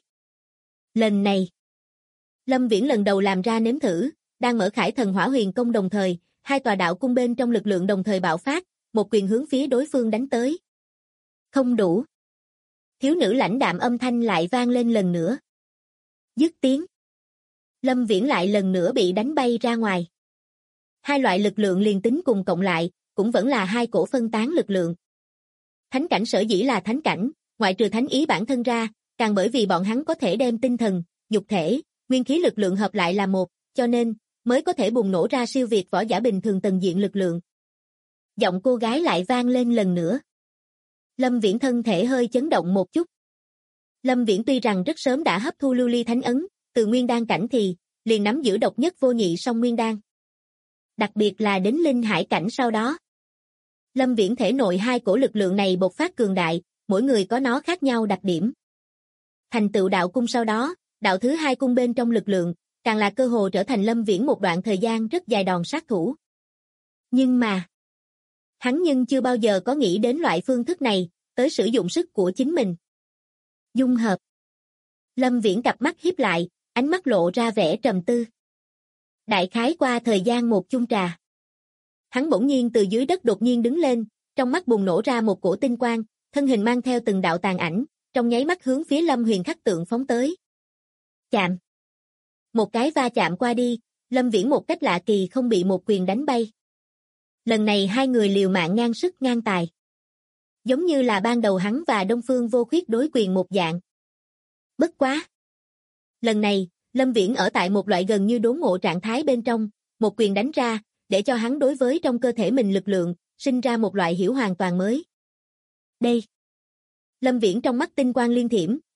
Lần này, Lâm Viễn lần đầu làm ra nếm thử, đang mở Khải Thần Hỏa Huyền Công đồng thời, hai tòa đạo cung bên trong lực lượng đồng thời bạo phát, một quyền hướng phía đối phương đánh tới. Không đủ. Thiếu nữ lãnh đạm âm thanh lại vang lên lần nữa. Dứt tiếng. Lâm Viễn lại lần nữa bị đánh bay ra ngoài. Hai loại lực lượng liền tính cùng cộng lại, cũng vẫn là hai cổ phân tán lực lượng. Thánh cảnh sở dĩ là thánh cảnh, ngoại trừ thánh ý bản thân ra, càng bởi vì bọn hắn có thể đem tinh thần, nhục thể, nguyên khí lực lượng hợp lại là một, cho nên, mới có thể bùng nổ ra siêu việt võ giả bình thường tầng diện lực lượng. Giọng cô gái lại vang lên lần nữa. Lâm Viễn thân thể hơi chấn động một chút. Lâm Viễn tuy rằng rất sớm đã hấp thu lưu ly thánh ấn, từ nguyên đan cảnh thì, liền nắm giữ độc nhất vô nhị song nguyên đan. Đặc biệt là đến linh hải cảnh sau đó. Lâm Viễn thể nội hai cổ lực lượng này bộc phát cường đại, mỗi người có nó khác nhau đặc điểm. Thành tựu đạo cung sau đó, đạo thứ hai cung bên trong lực lượng, càng là cơ hồ trở thành Lâm Viễn một đoạn thời gian rất dài đòn sát thủ. Nhưng mà, hắn nhưng chưa bao giờ có nghĩ đến loại phương thức này, tới sử dụng sức của chính mình. Dung hợp. Lâm Viễn cặp mắt híp lại, ánh mắt lộ ra vẻ trầm tư. Đại khái qua thời gian một chung trà. Hắn bỗng nhiên từ dưới đất đột nhiên đứng lên, trong mắt bùng nổ ra một cổ tinh quang, thân hình mang theo từng đạo tàn ảnh, trong nháy mắt hướng phía Lâm Huyền khắc tượng phóng tới. Chạm. Một cái va chạm qua đi, Lâm Viễn một cách lạ kỳ không bị một quyền đánh bay. Lần này hai người liều mạng ngang sức ngang tài. Giống như là ban đầu hắn và Đông Phương Vô Khuyết đối quyền một dạng. Bất quá. Lần này, Lâm Viễn ở tại một loại gần như đốn ngộ trạng thái bên trong, một quyền đánh ra, để cho hắn đối với trong cơ thể mình lực lượng, sinh ra một loại hiểu hoàn toàn mới. Đây. Lâm Viễn trong mắt tinh quang liên thiểm,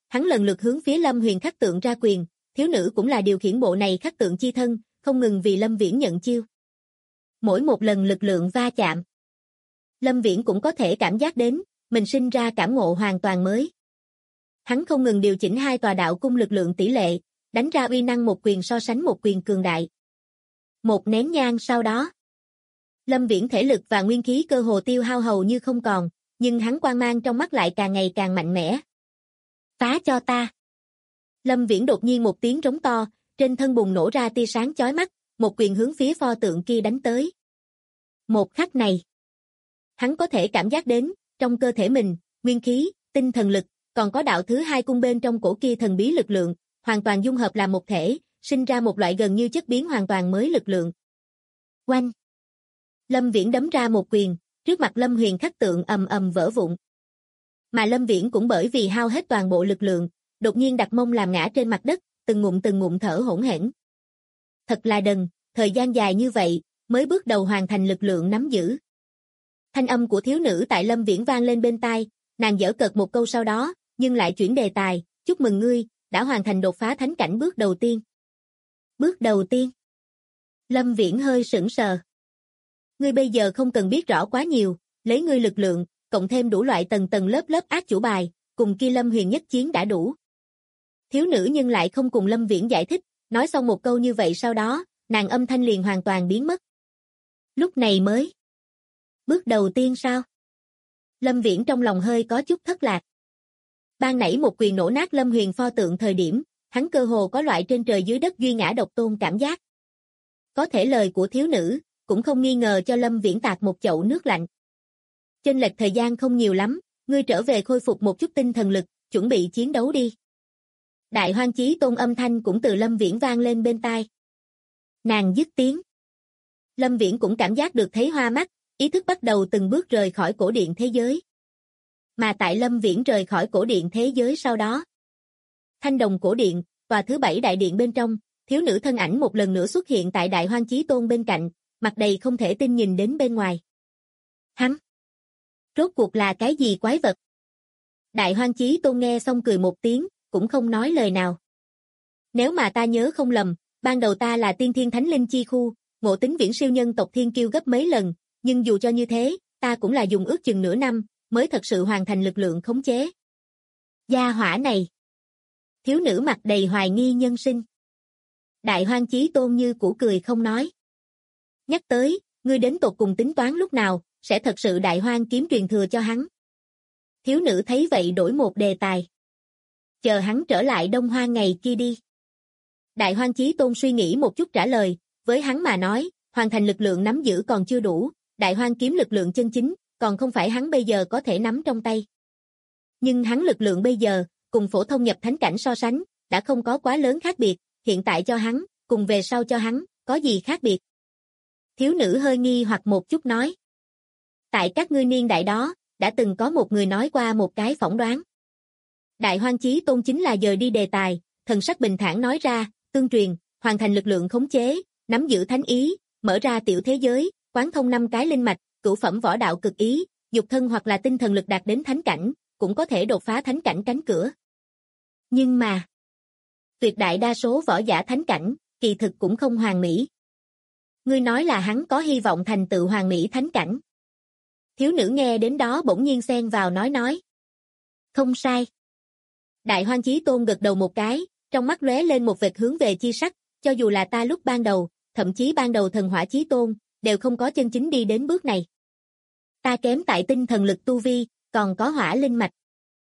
hắn lần lượt hướng phía Lâm Huyền khắc tượng ra quyền, thiếu nữ cũng là điều khiển bộ này khắc tượng chi thân, không ngừng vì Lâm Viễn nhận chiêu. Mỗi một lần lực lượng va chạm, Lâm Viễn cũng có thể cảm giác đến, mình sinh ra cảm ngộ hoàn toàn mới. Hắn không ngừng điều chỉnh hai tòa đạo cung lực lượng tỷ lệ, đánh ra uy năng một quyền so sánh một quyền cường đại. Một nén nhang sau đó, Lâm Viễn thể lực và nguyên khí cơ hồ tiêu hao hầu như không còn, nhưng hắn quang mang trong mắt lại càng ngày càng mạnh mẽ. Phá cho ta! Lâm Viễn đột nhiên một tiếng rống to, trên thân bùng nổ ra tia sáng chói mắt, một quyền hướng phía pho tượng kia đánh tới. Một khắc này, hắn có thể cảm giác đến, trong cơ thể mình, nguyên khí, tinh thần lực, còn có đạo thứ hai cung bên trong cổ kia thần bí lực lượng, hoàn toàn dung hợp làm một thể, sinh ra một loại gần như chất biến hoàn toàn mới lực lượng. Oanh! Lâm Viễn đấm ra một quyền, trước mặt Lâm Huyền khắc tượng ầm ầm vỡ vụn. Mà Lâm Viễn cũng bởi vì hao hết toàn bộ lực lượng, đột nhiên đặt mông làm ngã trên mặt đất, từng ngụm thở hỗn hển. Thật là đần, thời gian dài như vậy, mới bước đầu hoàn thành lực lượng nắm giữ. Thanh âm của thiếu nữ tại Lâm Viễn vang lên bên tai, nàng giở cợt một câu sau đó, nhưng lại chuyển đề tài, chúc mừng ngươi, đã hoàn thành đột phá thánh cảnh bước đầu tiên. Bước đầu tiên? Lâm Viễn hơi sững sờ. Ngươi bây giờ không cần biết rõ quá nhiều, lấy ngươi lực lượng, cộng thêm đủ loại tầng tầng lớp lớp át chủ bài, cùng kia Lâm Huyền nhất chiến đã đủ. Thiếu nữ nhưng lại không cùng Lâm Viễn giải thích, nói xong một câu như vậy sau đó, nàng âm thanh liền hoàn toàn biến mất. Lúc này mới. Bước đầu tiên sao? Lâm Viễn trong lòng hơi có chút thất lạc. Ban nãy một quyền nổ nát Lâm Huyền pho tượng thời điểm, hắn cơ hồ có loại trên trời dưới đất duy ngã độc tôn cảm giác. Có thể lời của thiếu nữ, cũng không nghi ngờ cho Lâm Viễn tạt một chậu nước lạnh. Chênh lệch thời gian không nhiều lắm, ngươi trở về khôi phục một chút tinh thần lực, chuẩn bị chiến đấu đi. Đại Hoang Chí Tôn âm thanh cũng từ Lâm Viễn vang lên bên tai. Nàng dứt tiếng. Lâm Viễn cũng cảm giác được thấy hoa mắt, ý thức bắt đầu từng bước rời khỏi cổ điện thế giới. Mà tại Lâm Viễn rời khỏi cổ điện thế giới sau đó, Thanh Đồng cổ điện, tòa thứ 7 đại điện bên trong, thiếu nữ thân ảnh một lần nữa xuất hiện tại Đại Hoang Chí Tôn bên cạnh, mặt đầy không thể tin nhìn đến bên ngoài. Hắn! Rốt cuộc là cái gì quái vật? Đại Hoang Chí Tôn nghe xong cười một tiếng, cũng không nói lời nào. Nếu mà ta nhớ không lầm, ban đầu ta là tiên thiên thánh linh chi khu, ngộ tính viễn siêu nhân tộc thiên kiêu gấp mấy lần, nhưng dù cho như thế, ta cũng là dùng ước chừng nửa năm, mới thật sự hoàn thành lực lượng khống chế. Gia hỏa này! Thiếu nữ mặt đầy hoài nghi nhân sinh. Đại Hoang Chí Tôn như cũ cười không nói. Nhắc tới, ngươi đến tột cùng tính toán lúc nào, sẽ thật sự Đại Hoang kiếm truyền thừa cho hắn. Thiếu nữ thấy vậy đổi một đề tài. Chờ hắn trở lại Đông Hoang ngày kia đi. Đại Hoang Chí Tôn suy nghĩ một chút trả lời, với hắn mà nói, hoàn thành lực lượng nắm giữ còn chưa đủ, Đại Hoang kiếm lực lượng chân chính, còn không phải hắn bây giờ có thể nắm trong tay. Nhưng hắn lực lượng bây giờ, cùng phổ thông nhập thánh cảnh so sánh, đã không có quá lớn khác biệt, hiện tại cho hắn, cùng về sau cho hắn, có gì khác biệt? Thiếu nữ hơi nghi hoặc một chút nói. Tại các ngươi niên đại đó, đã từng có một người nói qua một cái phỏng đoán. Đại Hoang Chí Tôn chính là dời đi đề tài, thần sắc bình thản nói ra, tương truyền, hoàn thành lực lượng khống chế, nắm giữ thánh ý, mở ra tiểu thế giới, quán thông 5 cái linh mạch, cửu phẩm võ đạo cực ý, dục thân hoặc là tinh thần lực đạt đến thánh cảnh, cũng có thể đột phá thánh cảnh cánh cửa. Nhưng mà, tuyệt đại đa số võ giả thánh cảnh, kỳ thực cũng không hoàn mỹ. Ngươi nói là hắn có hy vọng thành tựu hoàn mỹ thánh cảnh. Thiếu nữ nghe đến đó bỗng nhiên xen vào nói. Không sai. Đại Hoang Chí Tôn gật đầu một cái, trong mắt lóe lên một vệt hướng về chi sắc, cho dù là ta lúc ban đầu, thậm chí ban đầu thần Hỏa Chí Tôn, đều không có chân chính đi đến bước này. Ta kém tại tinh thần lực tu vi, còn có hỏa linh mạch.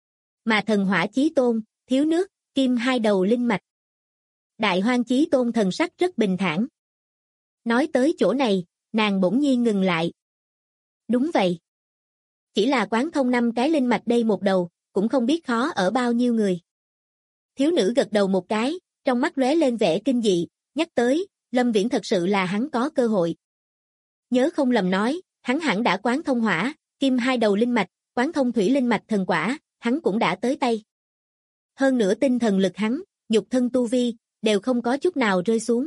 Mà thần Hỏa Chí Tôn, thiếu nước, kim hai đầu linh mạch. Đại Hoang Chí Tôn thần sắc rất bình thản. Nói tới chỗ này, nàng bỗng nhiên ngừng lại. Đúng vậy. Chỉ là quán thông 5 cái linh mạch đây một đầu, cũng không biết khó ở bao nhiêu người. Thiếu nữ gật đầu một cái, trong mắt lóe lên vẻ kinh dị, nhắc tới, Lâm Viễn thật sự là hắn có cơ hội. Nhớ không lầm nói, hắn hẳn đã quán thông hỏa, kim hai đầu linh mạch, quán thông thủy linh mạch thần quả, hắn cũng đã tới tay. Hơn nữa tinh thần lực hắn, nhục thân tu vi, đều không có chút nào rơi xuống.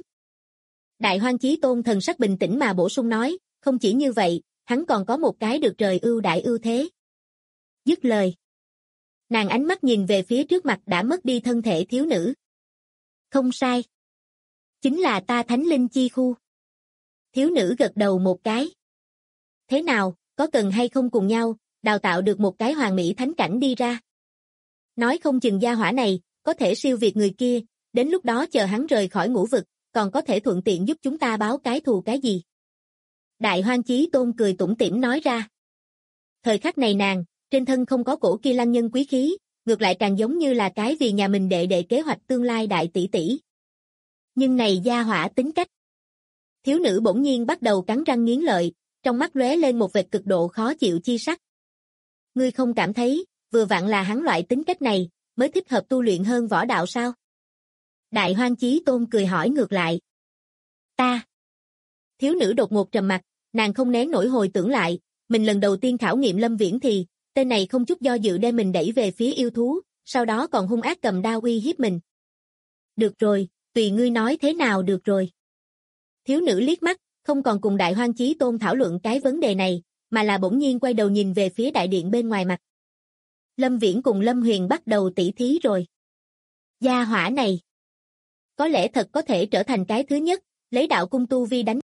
Đại Hoang Chí Tôn thần sắc bình tĩnh mà bổ sung nói, không chỉ như vậy, hắn còn có một cái được trời ưu đại ưu thế. Dứt lời. Nàng ánh mắt nhìn về phía trước mặt đã mất đi thân thể thiếu nữ. Không sai. Chính là ta Thánh Linh Chi Khu. Thiếu nữ gật đầu một cái. Thế nào, có cần hay không cùng nhau, đào tạo được một cái hoàn mỹ thánh cảnh đi ra? Nói không chừng gia hỏa này, có thể siêu việt người kia, đến lúc đó chờ hắn rời khỏi ngũ vực, còn có thể thuận tiện giúp chúng ta báo cái thù cái gì? Đại Hoang Chí Tôn cười tủm tỉm nói ra. Thời khắc này nàng, trên thân không có cổ kia lăng nhân quý khí, ngược lại càng giống như là cái vì nhà mình đệ đệ kế hoạch tương lai đại tỷ tỷ. Nhưng này gia hỏa tính cách. Thiếu nữ bỗng nhiên bắt đầu cắn răng nghiến lợi, trong mắt lóe lên một vệt cực độ khó chịu chi sắc. Ngươi không cảm thấy, vừa vặn là hắn loại tính cách này, mới thích hợp tu luyện hơn võ đạo sao? Đại Hoang Chí Tôn cười hỏi ngược lại. Ta. Thiếu nữ đột ngột trầm mặt, nàng không nén nổi hồi tưởng lại, mình lần đầu tiên khảo nghiệm Lâm Viễn thì, tên này không chút do dự đem mình đẩy về phía yêu thú, sau đó còn hung ác cầm đao uy hiếp mình. Được rồi, tùy ngươi nói thế nào được rồi. Thiếu nữ liếc mắt, không còn cùng Đại Hoang Chí Tôn thảo luận cái vấn đề này, mà là bỗng nhiên quay đầu nhìn về phía đại điện bên ngoài mặt. Lâm Viễn cùng Lâm Huyền bắt đầu tỉ thí rồi. Gia hỏa này, có lẽ thật có thể trở thành cái thứ nhất, lấy đạo cung tu vi đánh.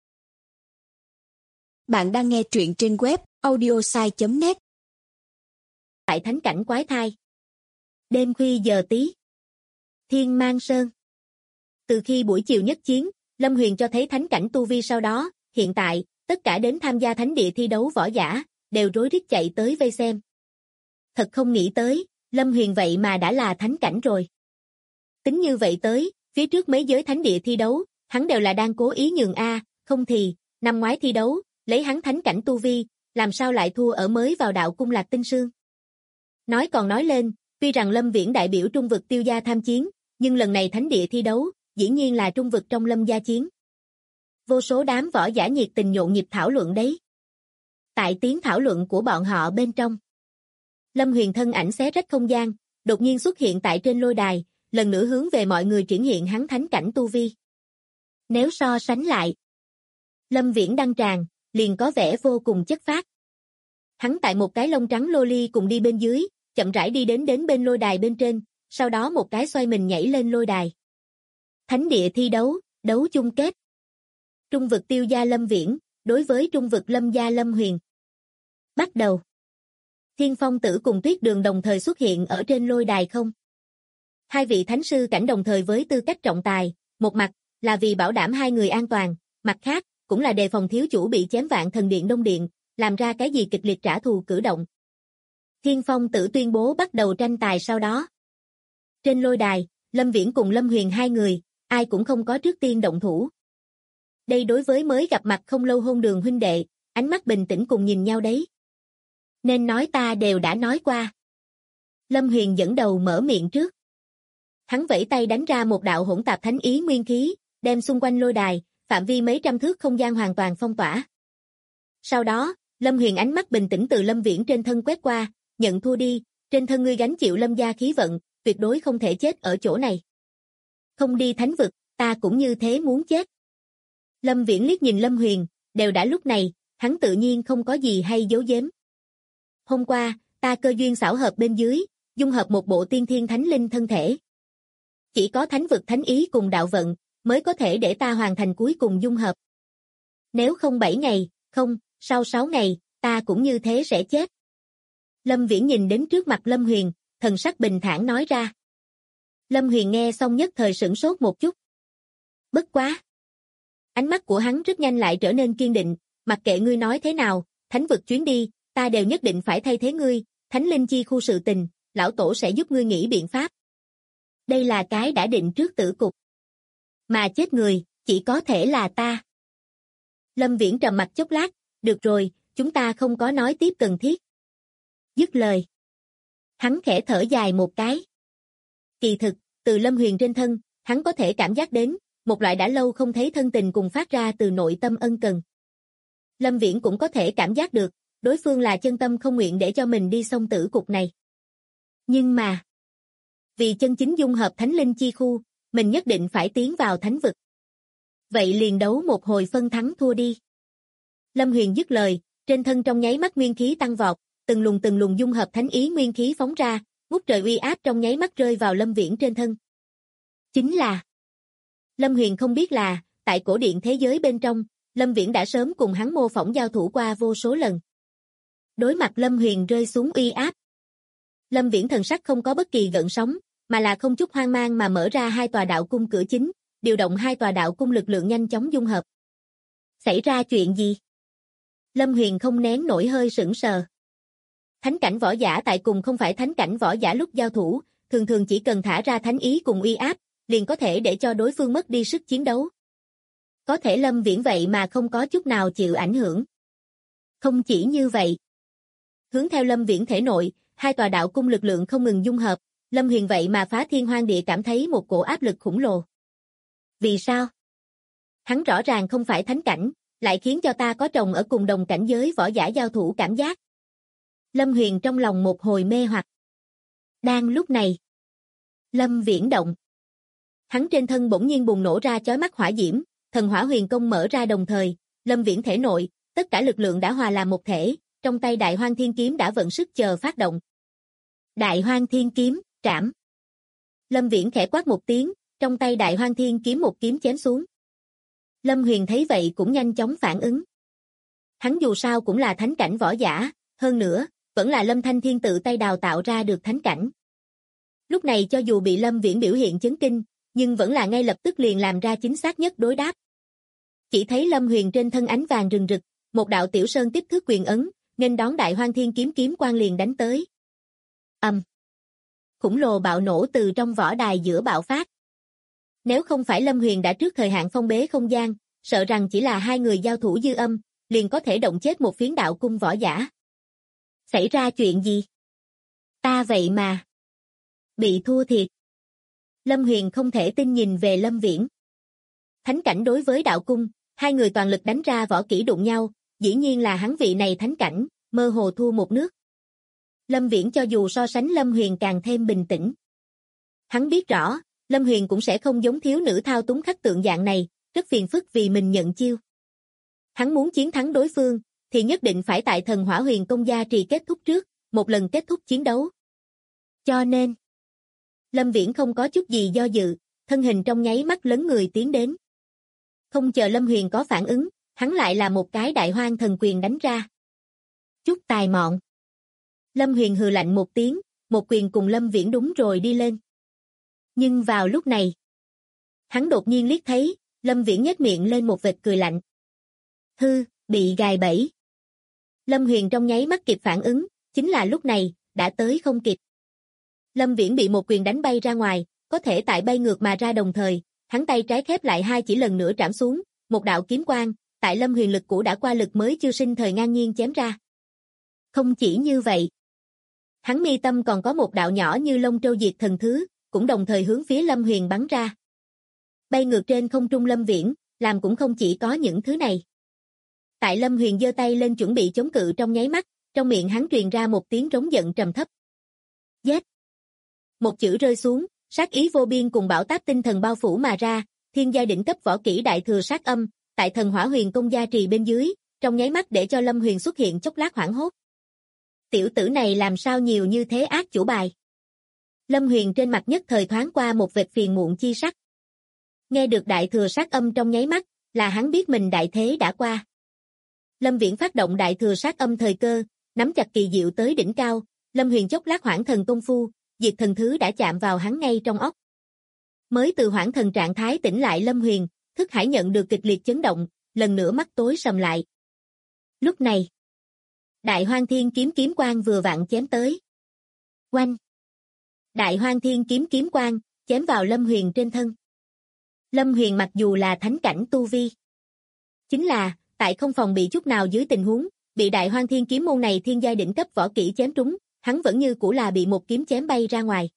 Bạn đang nghe truyện trên web audiosai.net. Tại thánh cảnh quái thai. Đêm khuya giờ tí. Thiên Mang Sơn. Từ khi buổi chiều nhất chiến, Lâm Huyền cho thấy thánh cảnh tu vi sau đó, hiện tại, tất cả đến tham gia thánh địa thi đấu võ giả, đều rối rít chạy tới vây xem. Thật không nghĩ tới, Lâm Huyền vậy mà đã là thánh cảnh rồi. Tính như vậy tới, phía trước mấy giới thánh địa thi đấu, hắn đều là đang cố ý nhường A, không thì, năm ngoái thi đấu, lấy hắn thánh cảnh tu vi, làm sao lại thua ở mới vào đạo cung Lạc Tinh Sương. Nói còn nói lên, tuy rằng Lâm Viễn đại biểu trung vực Tiêu gia tham chiến, nhưng lần này thánh địa thi đấu, dĩ nhiên là trung vực trong Lâm gia chiến. Vô số đám võ giả nhiệt tình nhộn nhịp thảo luận đấy. Tại tiếng thảo luận của bọn họ bên trong, Lâm Huyền thân ảnh xé rách không gian, đột nhiên xuất hiện tại trên lôi đài, lần nữa hướng về mọi người triển hiện hắn thánh cảnh tu vi. Nếu so sánh lại, Lâm Viễn đăng tràng, liền có vẻ vô cùng chất phác. Hắn tại một cái lông trắng lô ly cùng đi bên dưới, chậm rãi đi đến bên lôi đài bên trên, sau đó một cái xoay mình nhảy lên lôi đài. Thánh địa thi đấu, đấu chung kết. Trung vực Tiêu gia Lâm Viễn, đối với trung vực Lâm gia Lâm Huyền. Bắt đầu. Thiên Phong Tử cùng Tuyết Đường đồng thời xuất hiện ở trên lôi đài không? Hai vị thánh sư cảnh đồng thời với tư cách trọng tài, một mặt là vì bảo đảm hai người an toàn, mặt khác cũng là đề phòng thiếu chủ bị chém Vạn Thần Điện Đông Điện, làm ra cái gì kịch liệt trả thù cử động. Thiên Phong Tử tuyên bố bắt đầu tranh tài sau đó. Trên lôi đài, Lâm Viễn cùng Lâm Huyền hai người, ai cũng không có trước tiên động thủ. Đây đối với mới gặp mặt không lâu hôn đường huynh đệ, ánh mắt bình tĩnh cùng nhìn nhau đấy. Nên nói ta đều đã nói qua. Lâm Huyền dẫn đầu mở miệng trước. Hắn vẫy tay đánh ra một đạo hỗn tạp thánh ý nguyên khí, đem xung quanh lôi đài, phạm vi mấy trăm thước không gian hoàn toàn phong tỏa. Sau đó, Lâm Huyền ánh mắt bình tĩnh từ Lâm Viễn trên thân quét qua, nhận thua đi, trên thân ngươi gánh chịu Lâm gia khí vận, tuyệt đối không thể chết ở chỗ này. Không đi thánh vực, ta cũng như thế muốn chết. Lâm Viễn liếc nhìn Lâm Huyền, đều đã lúc này, hắn tự nhiên không có gì hay giấu giếm. Hôm qua, ta cơ duyên xảo hợp bên dưới, dung hợp một bộ tiên thiên thánh linh thân thể. Chỉ có thánh vực thánh ý cùng đạo vận, mới có thể để ta hoàn thành cuối cùng dung hợp. Nếu không 7 ngày, không, sau 6 ngày, ta cũng như thế sẽ chết. Lâm Viễn nhìn đến trước mặt Lâm Huyền, thần sắc bình thản nói ra. Lâm Huyền nghe xong nhất thời sửng sốt một chút. Bất quá. Ánh mắt của hắn rất nhanh lại trở nên kiên định, mặc kệ ngươi nói thế nào, thánh vực chuyến đi, ta đều nhất định phải thay thế ngươi, thánh linh chi khu sự tình, lão tổ sẽ giúp ngươi nghĩ biện pháp. Đây là cái đã định trước tử cục. Mà chết người, chỉ có thể là ta. Lâm Viễn trầm mặt chốc lát, được rồi, chúng ta không có nói tiếp cần thiết. Dứt lời. Hắn khẽ thở dài một cái. Kỳ thực, từ Lâm Huyền trên thân, hắn có thể cảm giác đến, một loại đã lâu không thấy thân tình cùng phát ra từ nội tâm ân cần. Lâm Viễn cũng có thể cảm giác được, đối phương là chân tâm không nguyện để cho mình đi xông tử cục này. Nhưng mà, vì chân chính dung hợp thánh linh chi khu, mình nhất định phải tiến vào thánh vực. Vậy liền đấu một hồi phân thắng thua đi. Lâm Huyền dứt lời, trên thân trong nháy mắt nguyên khí tăng vọt, từng luồng dung hợp thánh ý nguyên khí phóng ra, ngút trời uy áp trong nháy mắt rơi vào Lâm Viễn trên thân. Chính là Lâm Huyền không biết là, tại cổ điện thế giới bên trong, Lâm Viễn đã sớm cùng hắn mô phỏng giao thủ qua vô số lần. Đối mặt Lâm Huyền rơi xuống uy áp, Lâm Viễn thần sắc không có bất kỳ gợn sóng, mà là không chút hoang mang mà mở ra hai tòa đạo cung cửa chính, điều động hai tòa đạo cung lực lượng nhanh chóng dung hợp. Xảy ra chuyện gì? Lâm Huyền không nén nổi hơi sững sờ. Thánh cảnh võ giả tại cùng không phải thánh cảnh võ giả lúc giao thủ, thường thường chỉ cần thả ra thánh ý cùng uy áp, liền có thể để cho đối phương mất đi sức chiến đấu. Có thể Lâm Viễn vậy mà không có chút nào chịu ảnh hưởng. Không chỉ như vậy. Hướng theo Lâm Viễn thể nội, hai tòa đạo cung lực lượng không ngừng dung hợp, Lâm Huyền vậy mà phá thiên hoang địa cảm thấy một cổ áp lực khủng lồ. Vì sao? Hắn rõ ràng không phải thánh cảnh, lại khiến cho ta có chồng ở cùng đồng cảnh giới võ giả giao thủ cảm giác. Lâm Huyền trong lòng một hồi mê hoặc. Đang lúc này, Lâm Viễn động. Hắn trên thân bỗng nhiên bùng nổ ra chói mắt hỏa diễm, thần hỏa huyền công mở ra đồng thời, Lâm Viễn thể nội, tất cả lực lượng đã hòa làm một thể, trong tay Đại Hoang Thiên Kiếm đã vận sức chờ phát động. Đại Hoang Thiên Kiếm, trảm. Lâm Viễn khẽ quát một tiếng, trong tay Đại Hoang Thiên Kiếm một kiếm chém xuống. Lâm Huyền thấy vậy cũng nhanh chóng phản ứng. Hắn dù sao cũng là thánh cảnh võ giả, hơn nữa, vẫn là Lâm Thanh Thiên tự tay đào tạo ra được thánh cảnh. Lúc này cho dù bị Lâm Viễn biểu hiện chấn kinh, nhưng vẫn là ngay lập tức liền làm ra chính xác nhất đối đáp. Chỉ thấy Lâm Huyền trên thân ánh vàng rừng rực, một đạo tiểu sơn tiếp thước quyền ấn, nên đón Đại Hoang Thiên Kiếm kiếm quang liền đánh tới. Khủng lồ bạo nổ từ trong võ đài giữa bạo phát. Nếu không phải Lâm Huyền đã trước thời hạn phong bế không gian, sợ rằng chỉ là hai người giao thủ dư âm, liền có thể động chết một phiến đạo cung võ giả. Xảy ra chuyện gì? Ta vậy mà bị thua thiệt. Lâm Huyền không thể tin nhìn về Lâm Viễn. Thánh cảnh đối với đạo cung, hai người toàn lực đánh ra võ kỹ đụng nhau, dĩ nhiên là hắn vị này thánh cảnh, mơ hồ thua một nước. Lâm Viễn cho dù so sánh Lâm Huyền càng thêm bình tĩnh. Hắn biết rõ, Lâm Huyền cũng sẽ không giống thiếu nữ thao túng khắc tượng dạng này, rất phiền phức vì mình nhận chiêu. Hắn muốn chiến thắng đối phương, thì nhất định phải tại thần hỏa huyền công gia trì kết thúc trước, một lần kết thúc chiến đấu. Cho nên, Lâm Viễn không có chút gì do dự, thân hình trong nháy mắt lấn người tiến đến. Không chờ Lâm Huyền có phản ứng, hắn lại là một cái Đại Hoang thần quyền đánh ra. Chút tài mọn. Lâm Huyền hừ lạnh một tiếng, một quyền cùng Lâm Viễn đúng rồi đi lên. Nhưng vào lúc này, hắn đột nhiên liếc thấy, Lâm Viễn nhếch miệng lên một vệt cười lạnh. Hư, bị gài bẫy. Lâm Huyền trong nháy mắt kịp phản ứng, chính là lúc này, đã tới không kịp. Lâm Viễn bị một quyền đánh bay ra ngoài, có thể tại bay ngược mà ra đồng thời, hắn tay trái khép lại hai chỉ lần nữa trảm xuống, một đạo kiếm quang, tại Lâm Huyền lực cũ đã qua lực mới chưa sinh thời ngang nhiên chém ra. Không chỉ như vậy, hắn mi tâm còn có một đạo nhỏ như lông trâu diệt thần thứ, cũng đồng thời hướng phía Lâm Huyền bắn ra. Bay ngược trên không trung Lâm Viễn, làm cũng không chỉ có những thứ này. Tại Lâm Huyền giơ tay lên chuẩn bị chống cự trong nháy mắt, trong miệng hắn truyền ra một tiếng rống giận trầm thấp. Giết! Một chữ rơi xuống, sát ý vô biên cùng bão táp tinh thần bao phủ mà ra, thiên giai đỉnh cấp võ kỹ đại thừa sát âm, tại thần hỏa huyền công gia trì bên dưới, trong nháy mắt để cho Lâm Huyền xuất hiện chốc lát hoảng hốt. Tiểu tử này làm sao nhiều như thế ác chủ bài? Lâm Huyền trên mặt nhất thời thoáng qua một vệt phiền muộn chi sắc. Nghe được đại thừa sát âm trong nháy mắt, là hắn biết mình đại thế đã qua. Lâm Viễn phát động đại thừa sát âm thời cơ, nắm chặt kỳ diệu tới đỉnh cao, Lâm Huyền chốc lát hoảng thần công phu, diệt thần thứ đã chạm vào hắn ngay trong óc. Mới từ hoảng thần trạng thái tỉnh lại Lâm Huyền, thức hải nhận được kịch liệt chấn động, lần nữa mắt tối sầm lại. Lúc này, Đại Hoang Thiên Kiếm kiếm quang vừa vặn chém tới. Oanh! Đại Hoang Thiên Kiếm kiếm quang, chém vào Lâm Huyền trên thân. Lâm Huyền mặc dù là thánh cảnh tu vi, chính là, tại không phòng bị chút nào dưới tình huống, bị Đại Hoang Thiên Kiếm môn này thiên giai đỉnh cấp võ kỹ chém trúng, hắn vẫn như cũ là bị một kiếm chém bay ra ngoài.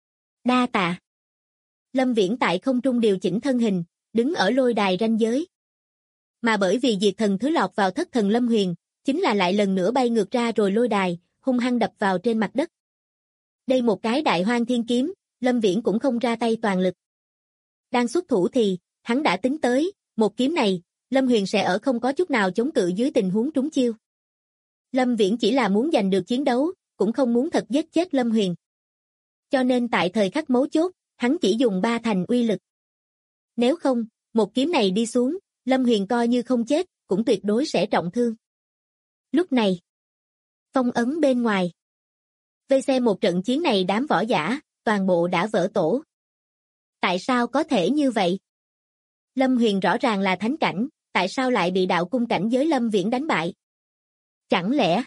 Đa tạ. Lâm Viễn tại không trung điều chỉnh thân hình, đứng ở lôi đài ranh giới. Mà bởi vì diệt thần thứ lọt vào thất thần Lâm Huyền, chính là lại lần nữa bay ngược ra rồi lôi đài, hung hăng đập vào trên mặt đất. Đây một cái Đại Hoang Thiên Kiếm, Lâm Viễn cũng không ra tay toàn lực. Đang xuất thủ thì, hắn đã tính tới, một kiếm này, Lâm Huyền sẽ ở không có chút nào chống cự dưới tình huống trúng chiêu. Lâm Viễn chỉ là muốn giành được chiến đấu, cũng không muốn thật giết chết Lâm Huyền. Cho nên tại thời khắc mấu chốt, hắn chỉ dùng 3 thành uy lực. Nếu không, một kiếm này đi xuống, Lâm Huyền coi như không chết, cũng tuyệt đối sẽ trọng thương. Lúc này, phong ấn bên ngoài. Vây xem một trận chiến này đám võ giả, toàn bộ đã vỡ tổ. Tại sao có thể như vậy? Lâm Huyền rõ ràng là thánh cảnh, tại sao lại bị đạo cung cảnh giới Lâm Viễn đánh bại? Chẳng lẽ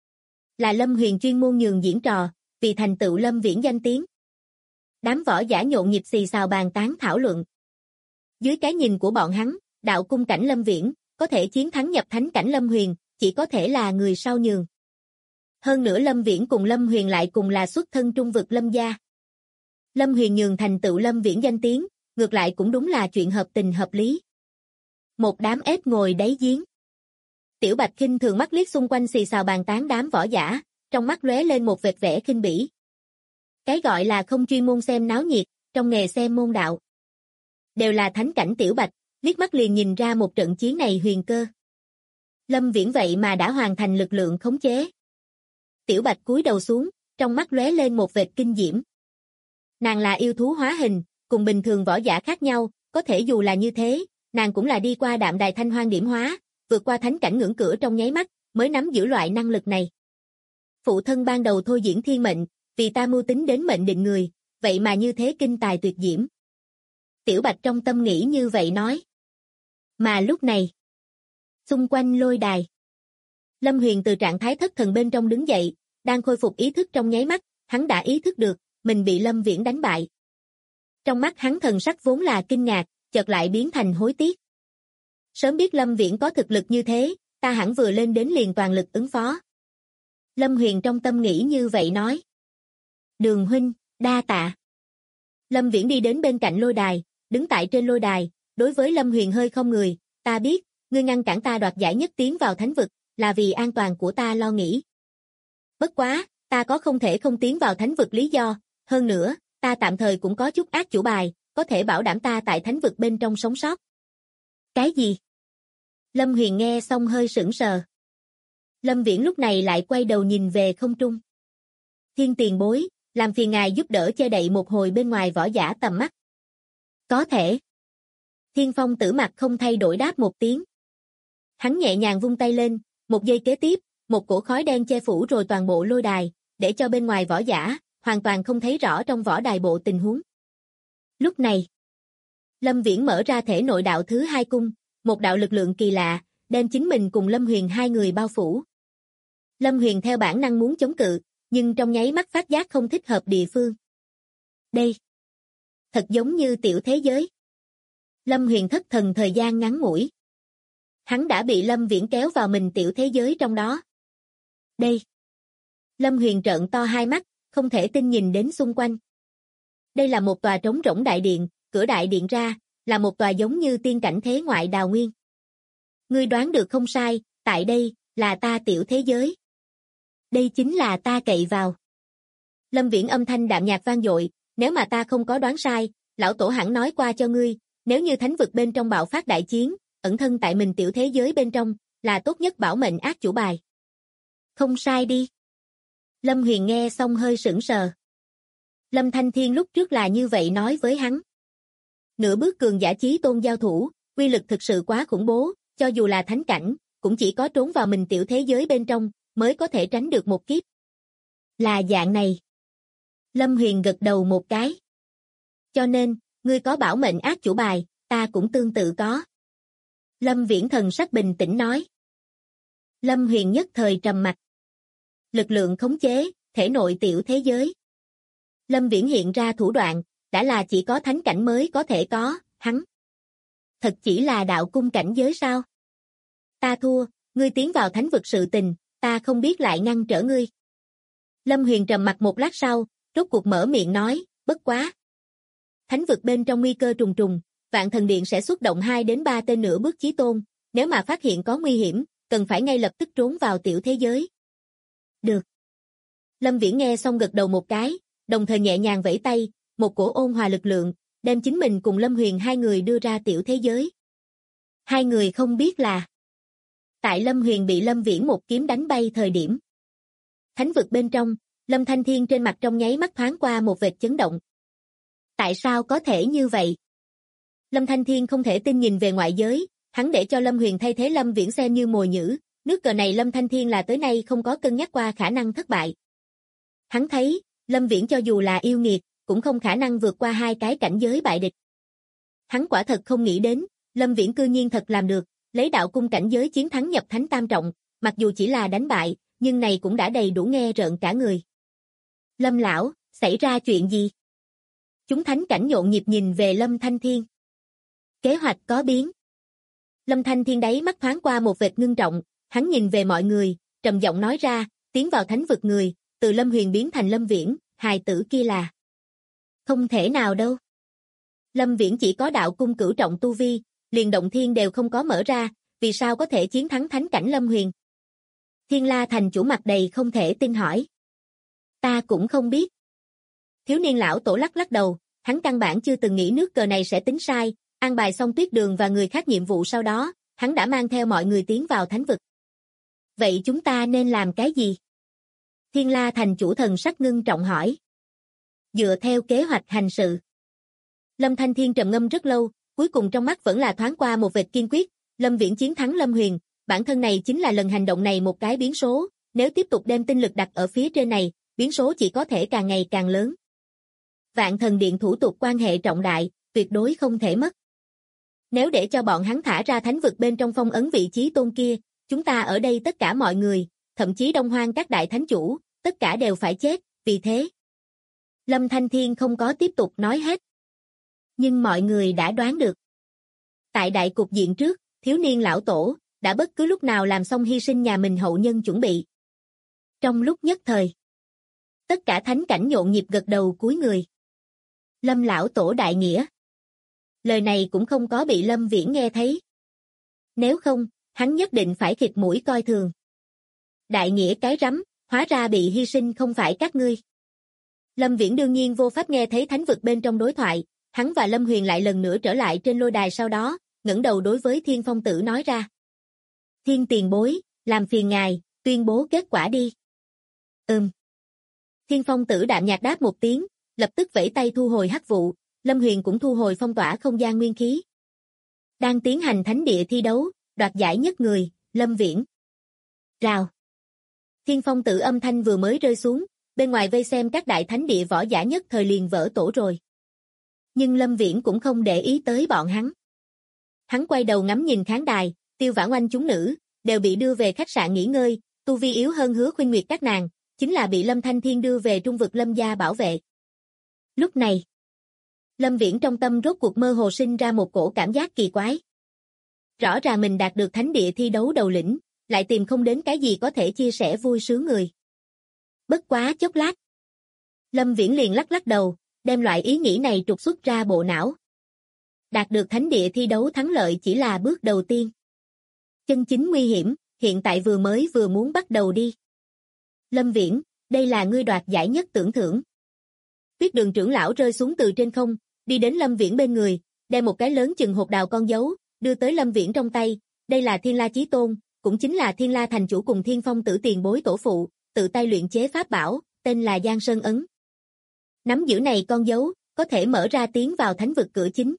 là Lâm Huyền chuyên môn nhường diễn trò, vì thành tựu Lâm Viễn danh tiếng? Đám võ giả nhộn nhịp xì xào bàn tán thảo luận. Dưới cái nhìn của bọn hắn, đạo cung cảnh Lâm Viễn, có thể chiến thắng nhập thánh cảnh Lâm Huyền, chỉ có thể là người sau nhường. Hơn nữa Lâm Viễn cùng Lâm Huyền lại cùng là xuất thân trung vực Lâm gia. Lâm Huyền nhường thành tựu Lâm Viễn danh tiếng, ngược lại cũng đúng là chuyện hợp tình hợp lý. Một đám ếch ngồi đáy giếng. Tiểu Bạch khinh thường mắt liếc xung quanh xì xào bàn tán đám võ giả, trong mắt lóe lên một vệt vẻ khinh bỉ. Cái gọi là không chuyên môn xem náo nhiệt, trong nghề xem môn đạo. Đều là thánh cảnh Tiểu Bạch, liếc mắt liền nhìn ra một trận chiến này huyền cơ. Lâm Viễn vậy mà đã hoàn thành lực lượng khống chế. Tiểu Bạch cúi đầu xuống, trong mắt lóe lên một vệt kinh diễm. Nàng là yêu thú hóa hình, cùng bình thường võ giả khác nhau, có thể dù là như thế, nàng cũng là đi qua đạm đài thanh hoang điểm hóa, vượt qua thánh cảnh ngưỡng cửa trong nháy mắt, mới nắm giữ loại năng lực này. Phụ thân ban đầu thôi diễn thiên mệnh, vì ta mưu tính đến mệnh định người, vậy mà như thế kinh tài tuyệt diễm. Tiểu Bạch trong tâm nghĩ như vậy nói. Mà lúc này, xung quanh lôi đài, Lâm Huyền từ trạng thái thất thần bên trong đứng dậy, đang khôi phục ý thức trong nháy mắt, hắn đã ý thức được, mình bị Lâm Viễn đánh bại. Trong mắt hắn thần sắc vốn là kinh ngạc, chợt lại biến thành hối tiếc. Sớm biết Lâm Viễn có thực lực như thế, ta hẳn vừa lên đến liền toàn lực ứng phó. Lâm Huyền trong tâm nghĩ như vậy nói. Đường huynh, đa tạ. Lâm Viễn đi đến bên cạnh lôi đài, đứng tại trên lôi đài, đối với Lâm Huyền hơi không người, ta biết, ngươi ngăn cản ta đoạt giải nhất tiến vào thánh vực, là vì an toàn của ta lo nghĩ. Bất quá, ta có không thể không tiến vào thánh vực lý do, hơn nữa, ta tạm thời cũng có chút ác chủ bài, có thể bảo đảm ta tại thánh vực bên trong sống sót. Cái gì? Lâm Huyền nghe xong hơi sững sờ. Lâm Viễn lúc này lại quay đầu nhìn về không trung. Thiên tiền bối, làm phiền ngài giúp đỡ che đậy một hồi bên ngoài võ giả tầm mắt. Có thể. Thiên Phong Tử mặt không thay đổi đáp một tiếng. Hắn nhẹ nhàng vung tay lên, một giây kế tiếp, một cổ khói đen che phủ rồi toàn bộ lôi đài, để cho bên ngoài võ giả, hoàn toàn không thấy rõ trong võ đài bộ tình huống. Lúc này, Lâm Viễn mở ra thể nội đạo thứ 2 cung, một đạo lực lượng kỳ lạ, đem chính mình cùng Lâm Huyền hai người bao phủ. Lâm Huyền theo bản năng muốn chống cự, nhưng trong nháy mắt phát giác không thích hợp địa phương. Đây, thật giống như tiểu thế giới. Lâm Huyền thất thần thời gian ngắn ngủi. Hắn đã bị Lâm Viễn kéo vào mình tiểu thế giới trong đó. Đây. Lâm Huyền trợn to hai mắt, không thể tin nhìn đến xung quanh. Đây là một tòa trống rỗng đại điện, cửa đại điện ra, là một tòa giống như tiên cảnh thế ngoại đào nguyên. Ngươi đoán được không sai, tại đây, là ta tiểu thế giới. Đây chính là ta cậy vào. Lâm Viễn âm thanh đạm nhạt vang dội, nếu mà ta không có đoán sai, lão tổ hẳn nói qua cho ngươi, nếu như thánh vực bên trong bạo phát đại chiến, ẩn thân tại mình tiểu thế giới bên trong, là tốt nhất bảo mệnh ác chủ bài. Không sai đi. Lâm Huyền nghe xong hơi sững sờ. Lâm Thanh Thiên lúc trước là như vậy nói với hắn. Nửa bước cường giả chí tôn giao thủ, uy lực thực sự quá khủng bố, cho dù là thánh cảnh, cũng chỉ có trốn vào mình tiểu thế giới bên trong, mới có thể tránh được một kiếp. Là dạng này. Lâm Huyền gật đầu một cái. Cho nên, ngươi có bảo mệnh ác chủ bài, ta cũng tương tự có. Lâm Viễn thần sắc bình tĩnh nói. Lâm Huyền nhất thời trầm mặt. Lực lượng khống chế, thể nội tiểu thế giới. Lâm Viễn hiện ra thủ đoạn, đã là chỉ có thánh cảnh mới có thể có, hắn. Thật chỉ là đạo cung cảnh giới sao? Ta thua, ngươi tiến vào thánh vực sự tình, ta không biết lại ngăn trở ngươi. Lâm Huyền trầm mặt một lát sau, rốt cuộc mở miệng nói, bất quá. Thánh vực bên trong nguy cơ trùng trùng, Vạn Thần Điện sẽ xuất động 2 đến 3 tên nửa bước chí tôn, nếu mà phát hiện có nguy hiểm, cần phải ngay lập tức trốn vào tiểu thế giới. Được. Lâm Viễn nghe xong gật đầu một cái, đồng thời nhẹ nhàng vẫy tay, một cổ ôn hòa lực lượng, đem chính mình cùng Lâm Huyền hai người đưa ra tiểu thế giới. Hai người không biết là, tại Lâm Huyền bị Lâm Viễn một kiếm đánh bay thời điểm, thánh vực bên trong, Lâm Thanh Thiên trên mặt trong nháy mắt thoáng qua một vệt chấn động. Tại sao có thể như vậy? Lâm Thanh Thiên không thể tin nhìn về ngoại giới, hắn để cho Lâm Huyền thay thế Lâm Viễn xem như mồi nhử, nước cờ này Lâm Thanh Thiên là tới nay không có cân nhắc qua khả năng thất bại. Hắn thấy, Lâm Viễn cho dù là yêu nghiệt, cũng không khả năng vượt qua hai cái cảnh giới bại địch. Hắn quả thật không nghĩ đến, Lâm Viễn cư nhiên thật làm được, lấy đạo cung cảnh giới chiến thắng nhập thánh tam trọng, mặc dù chỉ là đánh bại, nhưng này cũng đã đầy đủ nghe rợn cả người. Lâm lão, xảy ra chuyện gì? Chúng thánh cảnh nhộn nhịp nhìn về Lâm Thanh Thiên. Kế hoạch có biến. Lâm Thanh Thiên đáy mắt thoáng qua một vệt ngưng trọng, hắn nhìn về mọi người, trầm giọng nói ra, tiến vào thánh vực người, từ Lâm Huyền biến thành Lâm Viễn, hài tử kia là. Không thể nào đâu. Lâm Viễn chỉ có đạo cung cửu trọng tu vi, liền động thiên đều không có mở ra, vì sao có thể chiến thắng thánh cảnh Lâm Huyền? Thiên La thành chủ mặt đầy không thể tin hỏi. Ta cũng không biết. Thiếu niên lão tổ lắc lắc đầu, hắn căn bản chưa từng nghĩ nước cờ này sẽ tính sai, an bài xong Tuyết Đường và người khác nhiệm vụ sau đó, hắn đã mang theo mọi người tiến vào thánh vực. Vậy chúng ta nên làm cái gì? Thiên La thành chủ thần sắc ngưng trọng hỏi. Dựa theo kế hoạch hành sự. Lâm Thanh Thiên trầm ngâm rất lâu, cuối cùng trong mắt vẫn là thoáng qua một vệt kiên quyết, Lâm Viễn chiến thắng Lâm Huyền, bản thân này chính là lần hành động này một cái biến số, nếu tiếp tục đem tinh lực đặt ở phía trên này, biến số chỉ có thể càng ngày càng lớn. Vạn Thần Điện thủ tục quan hệ trọng đại, tuyệt đối không thể mất. Nếu để cho bọn hắn thả ra thánh vực bên trong phong ấn vị trí tôn kia, chúng ta ở đây tất cả mọi người, thậm chí Đông Hoang các đại thánh chủ, tất cả đều phải chết, vì thế. Lâm Thanh Thiên không có tiếp tục nói hết. Nhưng mọi người đã đoán được. Tại đại cục diện trước, thiếu niên lão tổ, đã bất cứ lúc nào làm xong hy sinh nhà mình hậu nhân chuẩn bị. Trong lúc nhất thời, tất cả thánh cảnh nhộn nhịp gật đầu cúi người. Lâm lão tổ đại nghĩa. Lời này cũng không có bị Lâm Viễn nghe thấy. Nếu không, hắn nhất định phải khịt mũi coi thường. Đại nghĩa cái rắm, hóa ra bị hy sinh không phải các ngươi. Lâm Viễn đương nhiên vô pháp nghe thấy thánh vực bên trong đối thoại, hắn và Lâm Huyền lại lần nữa trở lại trên lôi đài sau đó, ngẩng đầu đối với Thiên Phong Tử nói ra. Thiên tiền bối, làm phiền ngài, tuyên bố kết quả đi. Thiên Phong Tử đạm nhạt đáp một tiếng, lập tức vẫy tay thu hồi hắc vụ, Lâm Huyền cũng thu hồi phong tỏa không gian nguyên khí. Đang tiến hành thánh địa thi đấu, đoạt giải nhất người, Lâm Viễn. Rào. Thiên Phong Tử âm thanh vừa mới rơi xuống, bên ngoài vây xem các đại thánh địa võ giả nhất thời liền vỡ tổ rồi. Nhưng Lâm Viễn cũng không để ý tới bọn hắn. Hắn quay đầu ngắm nhìn khán đài, Tiêu Vãn Oanh chúng nữ, đều bị đưa về khách sạn nghỉ ngơi, tu vi yếu hơn Hứa Khuynh Nguyệt các nàng, chính là bị Lâm Thanh Thiên đưa về trung vực Lâm gia bảo vệ. Lúc này, Lâm Viễn trong tâm rốt cuộc mơ hồ sinh ra một cổ cảm giác kỳ quái. Rõ ràng mình đạt được thánh địa thi đấu đầu lĩnh, lại tìm không đến cái gì có thể chia sẻ vui sướng người. Bất quá chốc lát, Lâm Viễn liền lắc lắc đầu, đem loại ý nghĩ này trục xuất ra bộ não. Đạt được thánh địa thi đấu thắng lợi chỉ là bước đầu tiên. Chân chính nguy hiểm, hiện tại vừa muốn bắt đầu đi. Lâm Viễn, đây là ngươi đoạt giải nhất tưởng thưởng. Tuyết Đường trưởng lão rơi xuống từ trên không, đi đến Lâm Viễn bên người, đem một cái lớn chừng hột đào con dấu, đưa tới Lâm Viễn trong tay, đây là Thiên La Chí Tôn, cũng chính là Thiên La thành chủ cùng Thiên Phong Tử tiền bối tổ phụ, tự tay luyện chế pháp bảo, tên là Giang Sơn Ấn. Nắm giữ này con dấu, có thể mở ra tiến vào thánh vực cửa chính.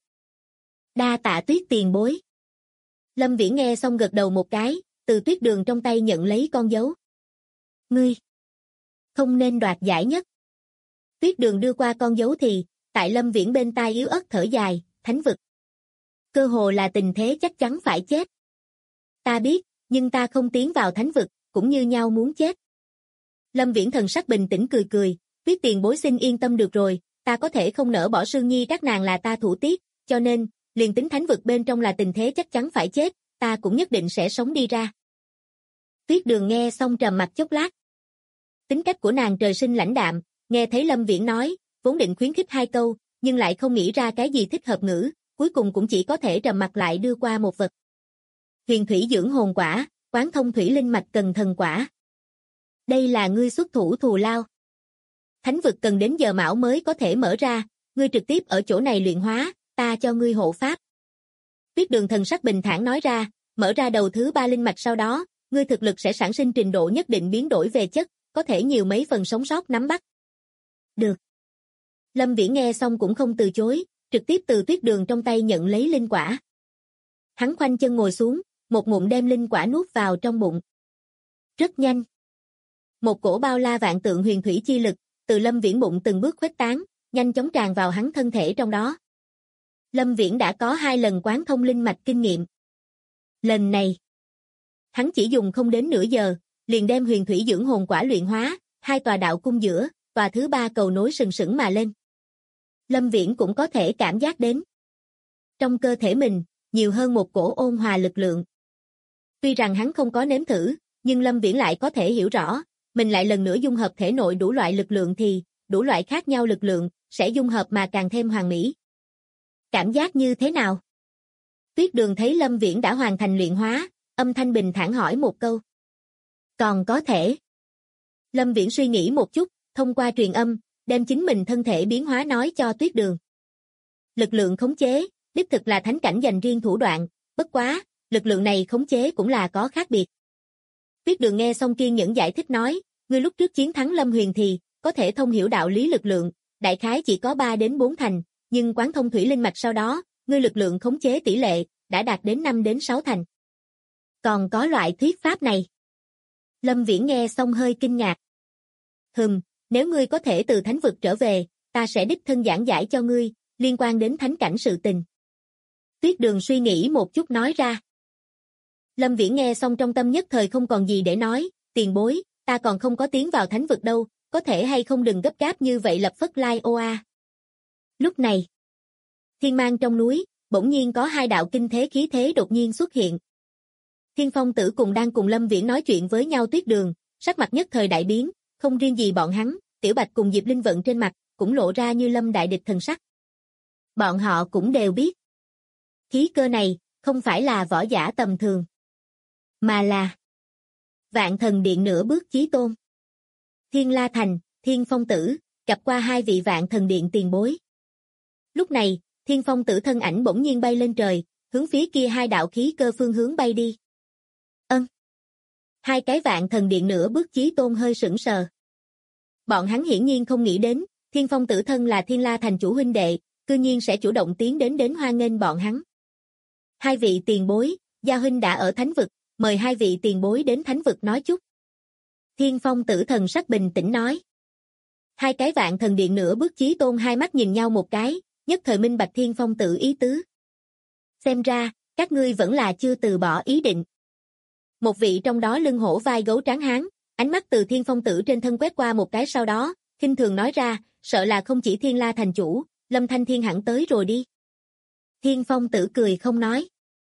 Đa tạ Tuyết tiền bối. Lâm Viễn nghe xong gật đầu một cái, từ Tuyết Đường trong tay nhận lấy con dấu. Ngươi không nên đoạt giải nhất. Tuyết Đường đưa qua con dấu thì, tại Lâm Viễn bên tai yếu ớt thở dài, thánh vực. Cơ hồ là tình thế chắc chắn phải chết. Ta biết, nhưng ta không tiến vào thánh vực, cũng như nhau muốn chết. Lâm Viễn thần sắc bình tĩnh cười cười, Tuyết tiền bối xin yên tâm được rồi, ta có thể không nỡ bỏ Sương Nhi các nàng là ta thủ tiết, cho nên, liền tính thánh vực bên trong là tình thế chắc chắn phải chết, ta cũng nhất định sẽ sống đi ra. Tuyết Đường nghe xong trầm mặt chốc lát. Tính cách của nàng trời sinh lãnh đạm, nghe thấy Lâm Viễn nói, vốn định khuyến khích hai câu, nhưng lại không nghĩ ra cái gì thích hợp ngữ, cuối cùng cũng chỉ có thể trầm mặt lại đưa qua một vật. Huyền thủy dưỡng hồn quả, quán thông thủy linh mạch cần thần quả. Đây là ngươi xuất thủ thù lao. Thánh vực cần đến giờ mão mới có thể mở ra, ngươi trực tiếp ở chỗ này luyện hóa, ta cho ngươi hộ pháp. Tuyết Đường thần sắc bình thản nói ra, mở ra đầu thứ 3 linh mạch sau đó, ngươi thực lực sẽ sản sinh trình độ nhất định biến đổi về chất, có thể nhiều mấy phần sống sót nắm bắt. Được. Lâm Viễn nghe xong cũng không từ chối, trực tiếp từ Tuyết Đường trong tay nhận lấy linh quả. Hắn khoanh chân ngồi xuống, một ngụm đem linh quả nuốt vào trong bụng. Rất nhanh. Một cổ bao la vạn tượng huyền thủy chi lực, từ Lâm Viễn bụng từng bước khuếch tán, nhanh chóng tràn vào hắn thân thể trong đó. Lâm Viễn đã có 2 lần quán thông linh mạch kinh nghiệm. Lần này, hắn chỉ dùng không đến nửa giờ, liền đem huyền thủy dưỡng hồn quả luyện hóa, 2 tòa đạo cung giữa, tòa thứ 3 cầu nối sừng sững mà lên. Lâm Viễn cũng có thể cảm giác đến. Trong cơ thể mình, nhiều hơn một cổ ôn hòa lực lượng. Tuy rằng hắn không có nếm thử, nhưng Lâm Viễn lại có thể hiểu rõ, mình lại lần nữa dung hợp thể nội đủ loại lực lượng thì, đủ loại khác nhau lực lượng, sẽ dung hợp mà càng thêm hoàn mỹ. Cảm giác như thế nào? Tuyết Đường thấy Lâm Viễn đã hoàn thành luyện hóa, âm thanh bình thản hỏi một câu. Còn có thể. Lâm Viễn suy nghĩ một chút, thông qua truyền âm, đem chính mình thân thể biến hóa nói cho Tuyết Đường. Lực lượng khống chế, đích thực là thánh cảnh dành riêng thủ đoạn, bất quá, lực lượng này khống chế cũng là có khác biệt. Tuyết Đường nghe xong kiên nhẫn giải thích nói, ngươi lúc trước chiến thắng Lâm Huyền thì, có thể thông hiểu đạo lý lực lượng, đại khái chỉ có 3 đến 4 thành, nhưng quán thông thủy linh mạch sau đó, ngươi lực lượng khống chế tỷ lệ, đã đạt đến 5 đến 6 thành. Còn có loại thuyết pháp này. Lâm Viễn nghe xong hơi kinh ngạc. Nếu ngươi có thể từ thánh vực trở về, ta sẽ đích thân giảng giải cho ngươi, liên quan đến thánh cảnh sự tình. Tuyết Đường suy nghĩ một chút nói ra. Lâm Viễn nghe xong trong tâm nhất thời không còn gì để nói, tiền bối, ta còn không có tiến vào thánh vực đâu, có thể hay không đừng gấp gáp như vậy lập phất lai oa. Lúc này, thiên mang trong núi, bỗng nhiên có 2 đạo kinh thế khí thế đột nhiên xuất hiện. Thiên Phong Tử cùng đang cùng Lâm Viễn nói chuyện với nhau Tuyết Đường, sắc mặt nhất thời đại biến, không riêng gì bọn hắn, Tiểu Bạch cùng Diệp Linh Vận trên mặt, cũng lộ ra như lâm đại địch thần sắc. Bọn họ cũng đều biết. Khí cơ này, không phải là võ giả tầm thường, mà là Vạn Thần Điện nửa bước chí tôn. Thiên La Thành, Thiên Phong Tử, gặp qua 2 vị Vạn Thần Điện tiền bối. Lúc này, Thiên Phong Tử thân ảnh bỗng nhiên bay lên trời, hướng phía kia 2 đạo khí cơ phương hướng bay đi. 2 cái Vạn Thần Điện nửa bước chí tôn hơi sững sờ. Bọn hắn hiển nhiên không nghĩ đến, Thiên Phong Tử thân là Thiên La Thành chủ huynh đệ, cư nhiên sẽ chủ động tiến đến hoan nghênh bọn hắn. 2 vị tiền bối, gia huynh đã ở thánh vực, mời 2 vị tiền bối đến thánh vực nói chút. Thiên Phong Tử thần sắc bình tĩnh nói. 2 cái Vạn Thần Điện nửa bước chí tôn hai mắt nhìn nhau một cái, nhất thời minh bạch Thiên Phong Tử ý tứ. Xem ra, các ngươi vẫn là chưa từ bỏ ý định. Một vị trong đó lưng hổ vai gấu trắng hán, ánh mắt từ Thiên Phong Tử trên thân quét qua một cái sau đó, khinh thường nói ra, sợ là không chỉ Thiên La Thành chủ, Lâm Thanh Thiên hẳn tới rồi đi. Thiên Phong Tử cười không nói.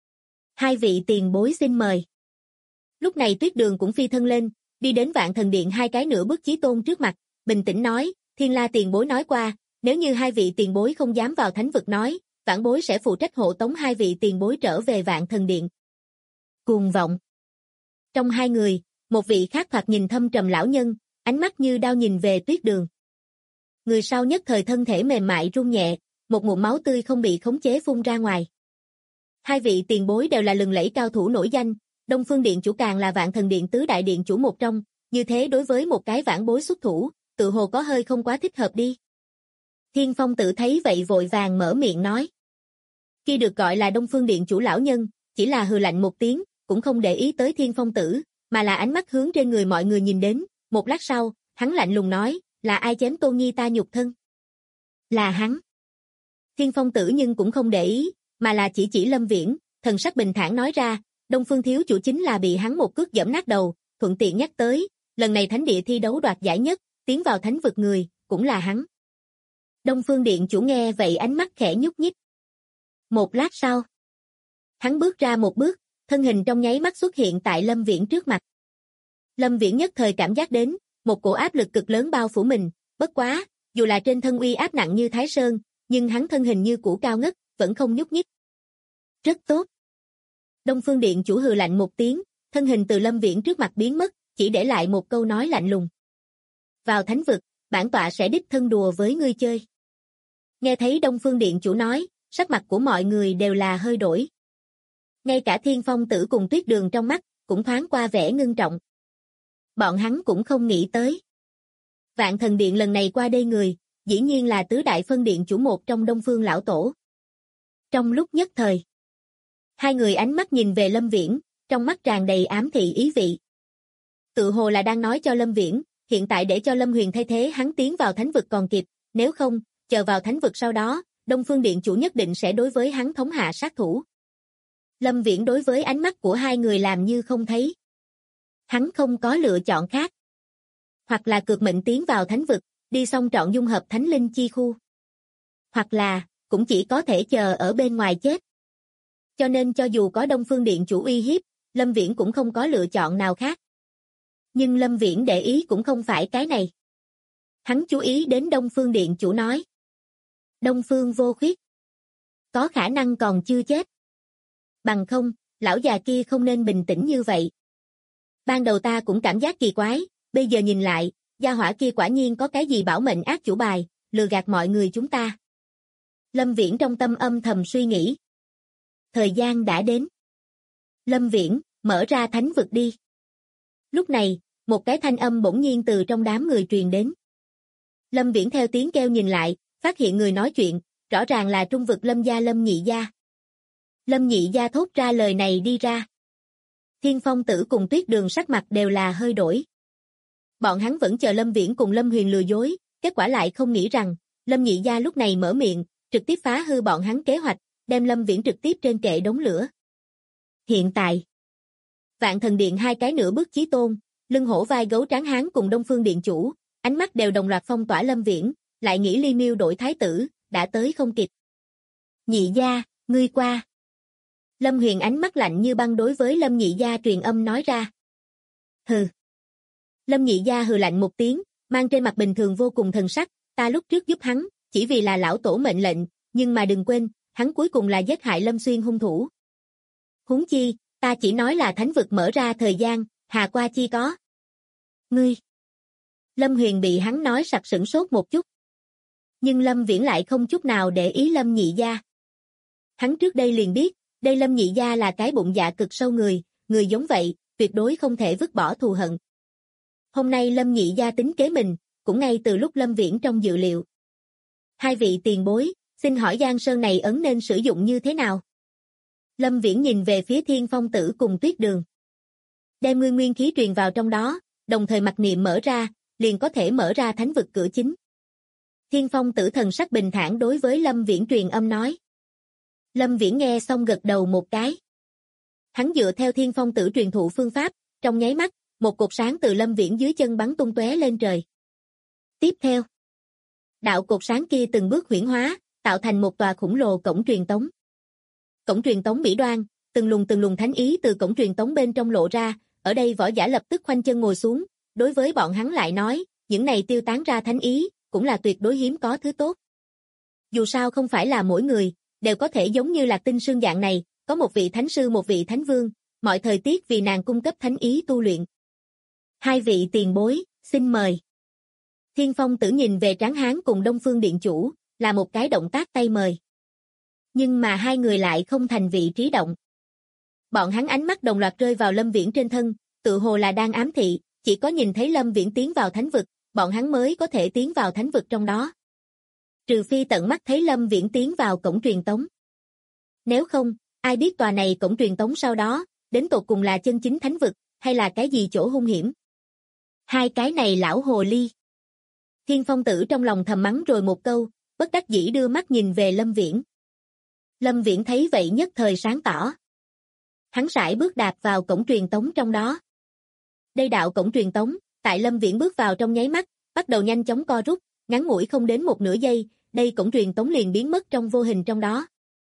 2 vị tiền bối xin mời. Lúc này Tuyết Đường cũng phi thân lên, đi đến Vạn Thần Điện 2 cái nửa bước chí tôn trước mặt, bình tĩnh nói, Thiên La tiền bối nói qua, nếu như 2 vị tiền bối không dám vào thánh vực nói, vãn bối sẽ phụ trách hộ tống 2 vị tiền bối trở về Vạn Thần Điện. Cuồng vọng. Trong 2 người, một vị khác thoạt nhìn thâm trầm lão nhân, ánh mắt như đao nhìn về Tuyết Đường. Người sau nhất thời thân thể mềm mại run nhẹ, một ngụm máu tươi không bị khống chế phun ra ngoài. 2 vị tiền bối đều là lừng lẫy cao thủ nổi danh, Đông Phương Điện chủ càng là Vạn Thần Điện tứ đại điện chủ một trong, như thế đối với một cái vãn bối xuất thủ, tự hồ có hơi không quá thích hợp đi. Thiên Phong Tử thấy vậy vội vàng mở miệng nói. Khi được gọi là Đông Phương Điện chủ lão nhân, chỉ là hừ lạnh một tiếng, cũng không để ý tới Thiên Phong Tử, mà là ánh mắt hướng trên người mọi người nhìn đến, một lát sau, hắn lạnh lùng nói, là ai chém Tôn Nhi ta nhục thân? Là hắn. Thiên Phong Tử nhưng cũng không để ý, mà là chỉ Lâm Viễn, thần sắc bình thản nói ra, Đông Phương thiếu chủ chính là bị hắn một cước giẫm nát đầu, thuận tiện nhắc tới, lần này thánh địa thi đấu đoạt giải nhất, tiến vào thánh vực người, cũng là hắn. Đông Phương Điện chủ nghe vậy ánh mắt khẽ nhúc nhích. Một lát sau, hắn bước ra một bước, thân hình trong nháy mắt xuất hiện tại Lâm Viễn trước mặt. Lâm Viễn nhất thời cảm giác đến, một cổ áp lực cực lớn bao phủ mình, bất quá, dù là trên thân uy áp nặng như Thái Sơn, nhưng hắn thân hình như cũ cao ngất, vẫn không nhúc nhích. Rất tốt. Đông Phương Điện chủ hừ lạnh một tiếng, thân hình từ Lâm Viễn trước mặt biến mất, chỉ để lại một câu nói lạnh lùng. Vào thánh vực, bản tọa sẽ đích thân đùa với ngươi chơi. Nghe thấy Đông Phương Điện chủ nói, sắc mặt của mọi người đều là hơi đổi. Ngay cả Thiên Phong Tử cùng Tuyết Đường trong mắt, cũng thoáng qua vẻ ngưng trọng. Bọn hắn cũng không nghĩ tới. Vạn Thần Điện lần này qua đây người, dĩ nhiên là tứ đại phân điện chủ một trong Đông Phương lão tổ. Trong lúc nhất thời, hai người ánh mắt nhìn về Lâm Viễn, trong mắt tràn đầy ám thị ý vị. Tự hồ là đang nói cho Lâm Viễn, hiện tại để cho Lâm Huyền thay thế hắn tiến vào thánh vực còn kịp, nếu không, chờ vào thánh vực sau đó, Đông Phương Điện chủ nhất định sẽ đối với hắn thống hạ sát thủ. Lâm Viễn đối với ánh mắt của hai người làm như không thấy. Hắn không có lựa chọn khác. Hoặc là cược mệnh tiến vào thánh vực, đi xong trọn dung hợp thánh linh chi khu. Hoặc là, cũng chỉ có thể chờ ở bên ngoài chết. Cho nên cho dù có Đông Phương Điện chủ uy hiếp, Lâm Viễn cũng không có lựa chọn nào khác. Nhưng Lâm Viễn để ý cũng không phải cái này. Hắn chú ý đến Đông Phương Điện chủ nói. Đông Phương Vô Khuyết. Có khả năng còn chưa chết. Bằng không, lão già kia không nên bình tĩnh như vậy. Ban đầu ta cũng cảm giác kỳ quái, bây giờ nhìn lại, gia hỏa kia quả nhiên có cái gì bảo mệnh ác chủ bài, lừa gạt mọi người chúng ta. Lâm Viễn trong tâm âm thầm suy nghĩ. Thời gian đã đến. Lâm Viễn, mở ra thánh vực đi. Lúc này, một cái thanh âm bỗng nhiên từ trong đám người truyền đến. Lâm Viễn theo tiếng kêu nhìn lại, phát hiện người nói chuyện, rõ ràng là trung vực Lâm gia Lâm Nhị gia. Lâm Nhị gia thốt ra lời này đi ra. Thiên Phong Tử cùng Tuyết Đường sắc mặt đều là hơi đổi. Bọn hắn vẫn chờ Lâm Viễn cùng Lâm Huyền lừa dối, kết quả lại không nghĩ rằng, Lâm Nhị gia lúc này mở miệng, trực tiếp phá hư bọn hắn kế hoạch, đem Lâm Viễn trực tiếp trên kệ đống lửa. Hiện tại, Vạn Thần Điện hai cái nửa bước chí tôn, lưng hổ vai gấu tráng hán cùng Đông Phương Điện chủ, ánh mắt đều đồng loạt phong tỏa Lâm Viễn, lại nghĩ Ly Miêu đổi thái tử, đã tới không kịp. Nhị gia, ngươi qua. Lâm Huyền ánh mắt lạnh như băng đối với Lâm Nhị gia truyền âm nói ra. Hừ. Lâm Nhị gia hừ lạnh một tiếng, mang trên mặt bình thường vô cùng thần sắc, ta lúc trước giúp hắn, chỉ vì là lão tổ mệnh lệnh, nhưng mà đừng quên, hắn cuối cùng là giết hại Lâm Xuyên hung thủ. Huống chi, ta chỉ nói là thánh vực mở ra thời gian, hà qua chi có. Ngươi. Lâm Huyền bị hắn nói sặc sửng sốt một chút. Nhưng Lâm Viễn lại không chút nào để ý Lâm Nhị gia. Hắn trước đây liền biết, đây Lâm Nhị gia là cái bụng dạ cực sâu người giống vậy, tuyệt đối không thể vứt bỏ thù hận. Hôm nay Lâm Nhị gia tính kế mình, cũng ngay từ lúc Lâm Viễn trong dự liệu. Hai vị tiền bối, xin hỏi Giang Sơn này ấn nên sử dụng như thế nào? Lâm Viễn nhìn về phía Thiên Phong Tử cùng Tuyết Đường. Đem ngươi nguyên khí truyền vào trong đó, đồng thời mặc niệm mở ra, liền có thể mở ra thánh vực cửa chính. Thiên Phong Tử thần sắc bình thản đối với Lâm Viễn truyền âm nói. Lâm Viễn nghe xong gật đầu một cái. Hắn dựa theo Thiên Phong Tử truyền thụ phương pháp, trong nháy mắt, một cột sáng từ Lâm Viễn dưới chân bắn tung tóe lên trời. Tiếp theo, đạo cột sáng kia từng bước huyễn hóa, tạo thành một tòa khổng lồ cổng truyền tống. Cổng truyền tống mỹ đoan, từng luồng thánh ý từ cổng truyền tống bên trong lộ ra, ở đây võ giả lập tức khoanh chân ngồi xuống, đối với bọn hắn lại nói, những này tiêu tán ra thánh ý, cũng là tuyệt đối hiếm có thứ tốt. Dù sao không phải là mỗi người, đều có thể giống như Lạc Tinh Sương dạng này, có một vị thánh sư một vị thánh vương, mọi thời tiết vì nàng cung cấp thánh ý tu luyện. Hai vị tiền bối, xin mời. Thiên Phong Tử nhìn về Tráng Hán cùng Đông Phương Điện chủ, là một cái động tác tay mời. Nhưng mà hai người lại không thành vị trí động. Bọn hắn ánh mắt đồng loạt rơi vào Lâm Viễn trên thân, tự hồ là đang ám thị, chỉ có nhìn thấy Lâm Viễn tiến vào thánh vực, bọn hắn mới có thể tiến vào thánh vực trong đó. Trừ phi tận mắt thấy Lâm Viễn tiến vào cổng truyền tống. Nếu không, ai biết tòa này cổng truyền tống sau đó, đến tột cùng là chân chính thánh vực, hay là cái gì chỗ hung hiểm. Hai cái này lão hồ ly. Thiên Phong Tử trong lòng thầm mắng rồi một câu, bất đắc dĩ đưa mắt nhìn về Lâm Viễn. Lâm Viễn thấy vậy nhất thời sáng tỏ. Hắn sải bước đạp vào cổng truyền tống trong đó. Đây đạo cổng truyền tống, tại Lâm Viễn bước vào trong nháy mắt, bắt đầu nhanh chóng co rút, ngắn ngủi không đến một nửa giây, đây cổng truyền tống liền biến mất trong vô hình trong đó.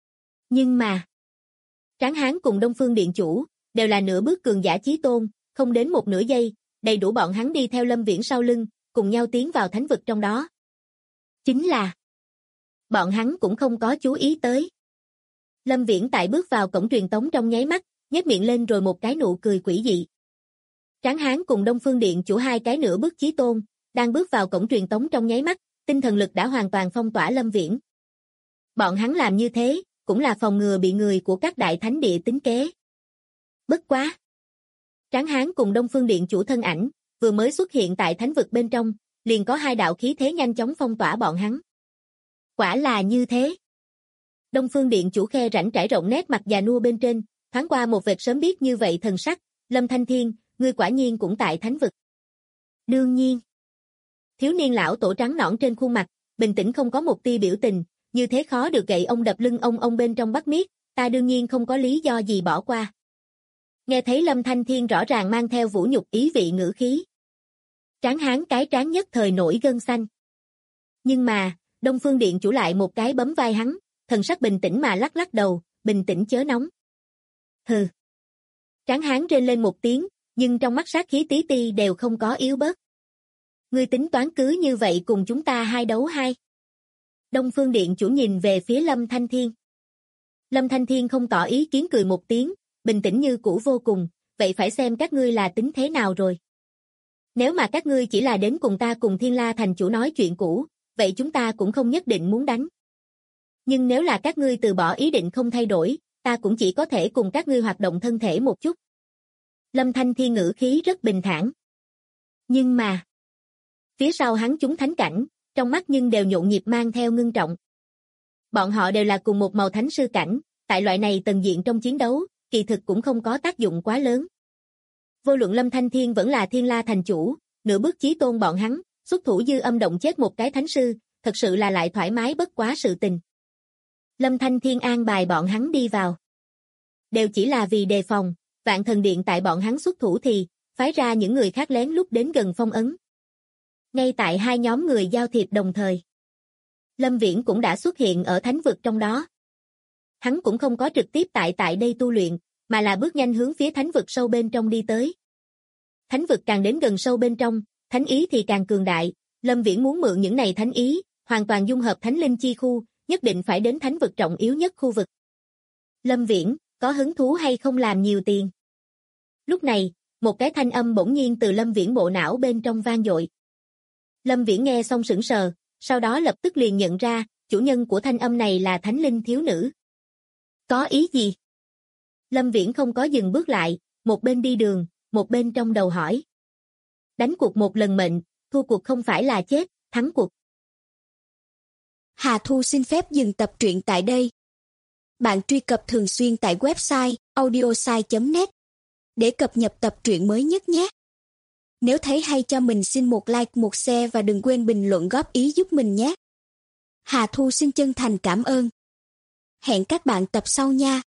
Nhưng mà, Tráng Hán cùng Đông Phương Điện chủ, đều là nửa bước cường giả chí tôn, không đến một nửa giây, đầy đủ bọn hắn đi theo Lâm Viễn sau lưng, cùng nhau tiến vào thánh vực trong đó. Chính là, bọn hắn cũng không có chú ý tới. Lâm Viễn tại bước vào cổng truyền tống trong nháy mắt, nhếch miệng lên rồi một cái nụ cười quỷ dị. Tráng Hán cùng Đông Phương Điện chủ hai cái nửa bước chí tôn, đang bước vào cổng truyền tống trong nháy mắt, tinh thần lực đã hoàn toàn phong tỏa Lâm Viễn. Bọn hắn làm như thế, cũng là phòng ngừa bị người của các đại thánh địa tính kế. Bất quá. Tráng Hán cùng Đông Phương Điện chủ thân ảnh, vừa mới xuất hiện tại thánh vực bên trong, liền có 2 đạo khí thế nhanh chóng phong tỏa bọn hắn. Quả là như thế. Đông Phương Điện chủ khe rãnh trải rộng nét mặt già nua bên trên, thoáng qua một vệt sớm biết như vậy thần sắc, Lâm Thanh Thiên, ngươi quả nhiên cũng tại thánh vực. Đương nhiên. Thiếu niên lão tổ trắng nõn trên khuôn mặt, bình tĩnh không có một tia biểu tình, như thế khó được gậy ông đập lưng ông bên trong bắt miết, ta đương nhiên không có lý do gì bỏ qua. Nghe thấy Lâm Thanh Thiên rõ ràng mang theo vũ nhục ý vị ngữ khí. Tráng hán cái trán nhất thời nổi gân xanh. Nhưng mà, Đông Phương Điện chủ lại một cái bấm vai hắn, thần sắc bình tĩnh mà lắc lắc đầu, bình tĩnh chớ nóng. Hừ. Tráng hán rên lên một tiếng, nhưng trong mắt sát khí tí ti đều không có yếu bớt. Ngươi tính toán cứ như vậy cùng chúng ta 2 đấu 2. Đông Phương Điện chủ nhìn về phía Lâm Thanh Thiên. Lâm Thanh Thiên không tỏ ý kiến cười một tiếng, bình tĩnh như cũ vô cùng, vậy phải xem các ngươi là tính thế nào rồi. Nếu mà các ngươi chỉ là đến cùng ta cùng Thiên La thành chủ nói chuyện cũ, vậy chúng ta cũng không nhất định muốn đánh. Nhưng nếu là các ngươi từ bỏ ý định không thay đổi, ta cũng chỉ có thể cùng các ngươi hoạt động thân thể một chút. Lâm Thanh Thiên ngữ khí rất bình thản. Nhưng mà, phía sau hắn chúng thánh cảnh, trong mắt nhưng đều nhộn nhịp mang theo ngưng trọng. Bọn họ đều là cùng một màu thánh sư cảnh, tại loại này tầng diện trong chiến đấu, kỳ thực cũng không có tác dụng quá lớn. Vô luận Lâm Thanh Thiên vẫn là Thiên La thành chủ, nửa bước chí tôn bọn hắn, xuất thủ dư âm động chết một cái thánh sư, thật sự là lại thoải mái bất quá sự tình. Lâm Thanh Thiên an bài bọn hắn đi vào. Đều chỉ là vì đề phòng, Vạn Thần Điện tại bọn hắn xuất thủ thì, phái ra những người khác lén lút đến gần phong ấn. Ngay tại 2 nhóm người giao thiệp đồng thời, Lâm Viễn cũng đã xuất hiện ở thánh vực trong đó. Hắn cũng không có trực tiếp tại đây tu luyện, mà là bước nhanh hướng phía thánh vực sâu bên trong đi tới. Thánh vực càng đến gần sâu bên trong, thánh ý thì càng cường đại, Lâm Viễn muốn mượn những này thánh ý, hoàn toàn dung hợp thánh linh chi khu, nhất định phải đến thánh vực trọng yếu nhất khu vực. Lâm Viễn, có hứng thú hay không làm nhiều tiền? Lúc này, một cái thanh âm bỗng nhiên từ Lâm Viễn bộ não bên trong vang dội. Lâm Viễn nghe xong sững sờ, sau đó lập tức liền nhận ra, chủ nhân của thanh âm này là thánh linh thiếu nữ. Có ý gì? Lâm Viễn không có dừng bước lại, một bên đi đường, một bên trong đầu hỏi. Đánh cuộc một lần mệnh, thua cuộc không phải là chết, thắng cuộc. Hà Thu xin phép dừng tập truyện tại đây. Bạn truy cập thường xuyên tại website audiosai.net để cập nhật tập truyện mới nhất nhé. Nếu thấy hay cho mình xin một like, một share và đừng quên bình luận góp ý giúp mình nhé. Hà Thu xin chân thành cảm ơn. Hẹn các bạn tập sau nha.